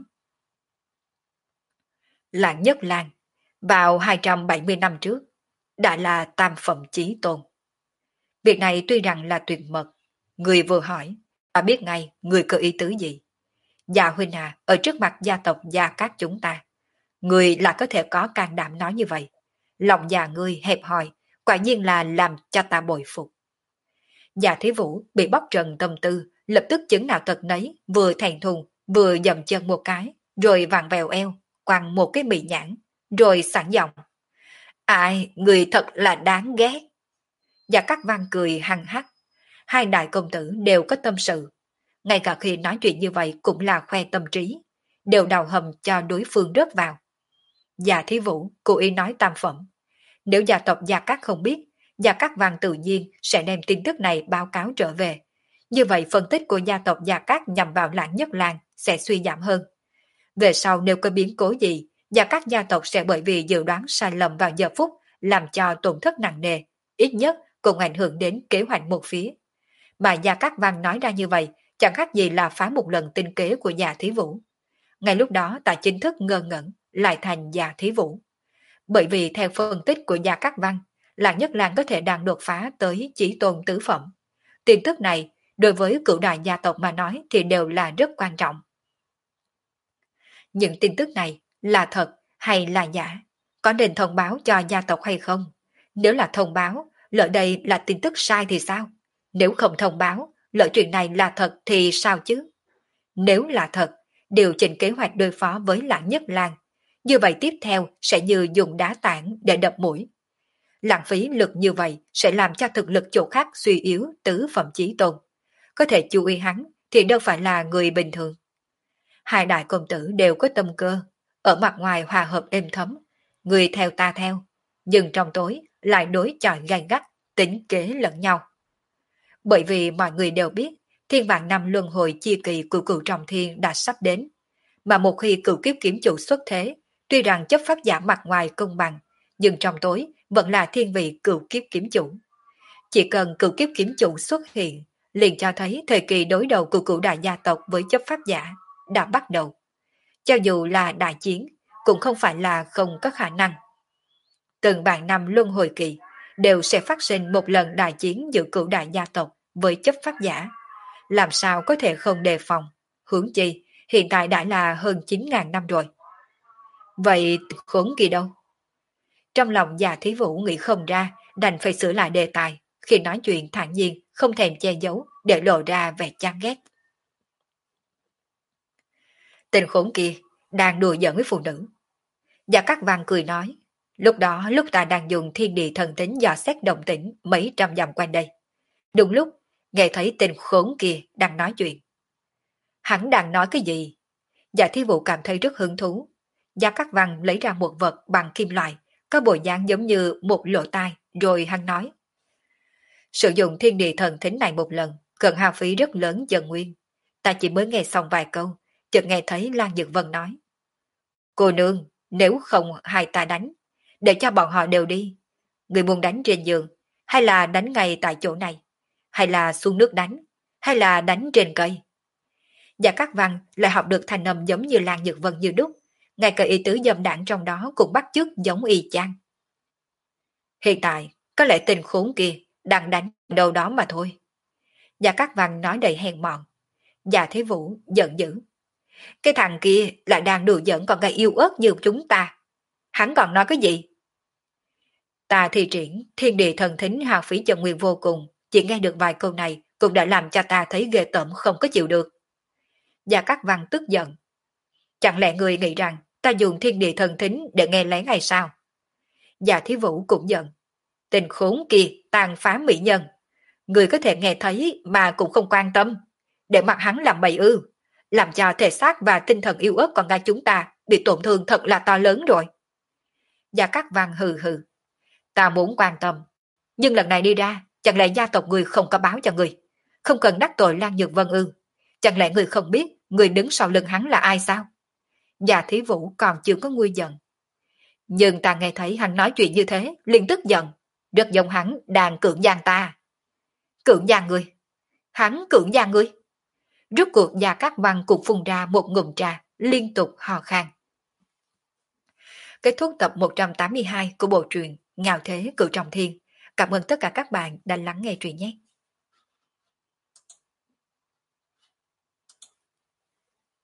Lạc Nhất Lang, vào hai trăm bảy mươi năm trước, đã là tam phẩm chí tôn. Việc này tuy rằng là tuyệt mật, người vừa hỏi, ta biết ngay người có ý tứ gì. Dạ huynh à, ở trước mặt gia tộc Gia Cát chúng ta, người là có thể có can đảm nói như vậy. Lòng già ngươi hẹp hòi, quả nhiên là làm cho ta bội phục. Dạ Thí Vũ bị bóc trần tâm tư, lập tức chứng nào tật nấy, vừa thành thùng, vừa dầm chân một cái, rồi vặn vèo eo, quăng một cái mì nhãn, rồi sẵn giọng. Ai, người thật là đáng ghét. Dạ Cát Văn cười hăng hắc. Hai đại công tử đều có tâm sự. Ngay cả khi nói chuyện như vậy cũng là khoe tâm trí, đều đào hầm cho đối phương rớt vào. Dạ Thí Vũ cố ý nói tam phẩm. Nếu gia tộc Gia Cát không biết, Gia Cát Văn tự nhiên sẽ đem tin tức này báo cáo trở về. Như vậy phân tích của gia tộc Gia Cát nhằm vào Lạc Nhất Lang sẽ suy giảm hơn. Về sau nếu có biến cố gì, Gia Cát gia tộc sẽ bởi vì dự đoán sai lầm vào giờ phút làm cho tổn thất nặng nề, ít nhất cũng ảnh hưởng đến kế hoạch một phía. Mà Gia Cát Văn nói ra như vậy, chẳng khác gì là phá một lần tinh kế của Dạ Thí Vũ. Ngay lúc đó ta chính thức ngơ ngẩn, lại thành Dạ Thí Vũ. Bởi vì theo phân tích của Gia Cát Văn, Lạc Nhất Lang có thể đang đột phá tới chỉ tôn tứ phẩm. Tin tức này, đối với cửu đại gia tộc mà nói thì đều là rất quan trọng. Những tin tức này là thật hay là giả? Có nên thông báo cho gia tộc hay không? Nếu là thông báo, lỡ đây là tin tức sai thì sao? Nếu không thông báo, lỡ chuyện này là thật thì sao chứ? Nếu là thật, điều chỉnh kế hoạch đối phó với Lạc Nhất Lang. Như vậy tiếp theo sẽ như dùng đá tảng để đập mũi. Lãng phí lực như vậy sẽ làm cho thực lực chỗ khác suy yếu tứ phẩm chí tôn. Có thể chú ý hắn thì đâu phải là người bình thường. Hai đại công tử đều có tâm cơ, ở mặt ngoài hòa hợp êm thấm, người theo ta theo, nhưng trong tối lại đối chọi gay gắt, tính kế lẫn nhau. Bởi vì mọi người đều biết, thiên vạn năm luân hồi chi kỳ của cửu trọng thiên đã sắp đến, mà một khi cửu kiếp kiếm chủ xuất thế, tuy rằng chấp pháp giả mặt ngoài công bằng, nhưng trong tối vẫn là thiên vị cửu kiếp kiếm chủ. Chỉ cần cửu kiếp kiếm chủ xuất hiện, liền cho thấy thời kỳ đối đầu của cửu đại gia tộc với chấp pháp giả đã bắt đầu. Cho dù là đại chiến, cũng không phải là không có khả năng. Từng vạn năm luân hồi kỳ đều sẽ phát sinh một lần đại chiến giữa cửu đại gia tộc với chấp pháp giả. Làm sao có thể không đề phòng? Hướng chi, hiện tại đã là hơn chín nghìn năm rồi. Vậy khốn kỳ đâu? Trong lòng Dạ Thí Vũ nghĩ không ra, đành phải sửa lại đề tài, khi nói chuyện thản nhiên, không thèm che giấu, để lộ ra vẻ chán ghét. Tên khốn kia, đang đùa giỡn với phụ nữ. Dạ Cát Văn cười nói, lúc đó lúc ta đang dùng thiên địa thần tính dò xét động tĩnh mấy trăm dặm quanh đây. Đúng lúc, nghe thấy tên khốn kia đang nói chuyện. Hắn đang nói cái gì? Dạ Thí Vũ cảm thấy rất hứng thú. Dạ Cát Văn lấy ra một vật bằng kim loại, có bộ dáng giống như một lỗ tai, rồi hắn nói. Sử dụng thiên địa thần thính này một lần, cần hao phí rất lớn dần nguyên. Ta chỉ mới nghe xong vài câu, chợt nghe thấy Lan Dược Vân nói. Cô nương, nếu không hai ta đánh, để cho bọn họ đều đi. Người muốn đánh trên giường, hay là đánh ngay tại chỗ này, hay là xuống nước đánh, hay là đánh trên cây. Dạ Cát Văn lại học được thành âm giống như Lan Dược Vân như đúc, ngay cả ý tứ dâm đảng trong đó cũng bắt chước giống y chang. Hiện tại, có lẽ tình khốn kia đang đánh đâu đó mà thôi. Gia Cát Văn nói đầy hèn mọn. Gia Thế Vũ giận dữ. Cái thằng kia lại đang đùa giỡn con gái yêu ớt như chúng ta. Hắn còn nói cái gì? Ta thi triển thiên địa thần thính hào phí chân nguyên vô cùng, chỉ nghe được vài câu này cũng đã làm cho ta thấy ghê tởm không có chịu được. Gia Cát Văn tức giận. Chẳng lẽ người nghĩ rằng ta dùng thiên địa thần thính để nghe lén hay sao? Gia Thế Vũ cũng giận. Tình khốn kia tàn phá mỹ nhân. Người có thể nghe thấy mà cũng không quan tâm. Để mặc hắn làm bậy ư. Làm cho thể xác và tinh thần yêu ớt con gái chúng ta bị tổn thương thật là to lớn rồi. Gia Cát Văn hừ hừ. Ta muốn quan tâm. Nhưng lần này đi ra, chẳng lẽ gia tộc người không có báo cho người? Không cần đắc tội Lan Nhược Vân ư? Chẳng lẽ người không biết người đứng sau lưng hắn là ai sao? Gia Thí Vũ còn chưa có nguôi giận. Nhưng ta nghe thấy hắn nói chuyện như thế, liền tức giận. Rất giống hắn đang cưỡng gian ta. Cưỡng gian người? Hắn cưỡng gian người? Rốt cuộc Gia Cát Văn cũng phun ra một ngụm trà, liên tục hò khan. Kết thúc tập một trăm tám mươi hai của bộ truyện Ngạo Thế Cửu Trọng Thiên. Cảm ơn tất cả các bạn đã lắng nghe truyện nhé.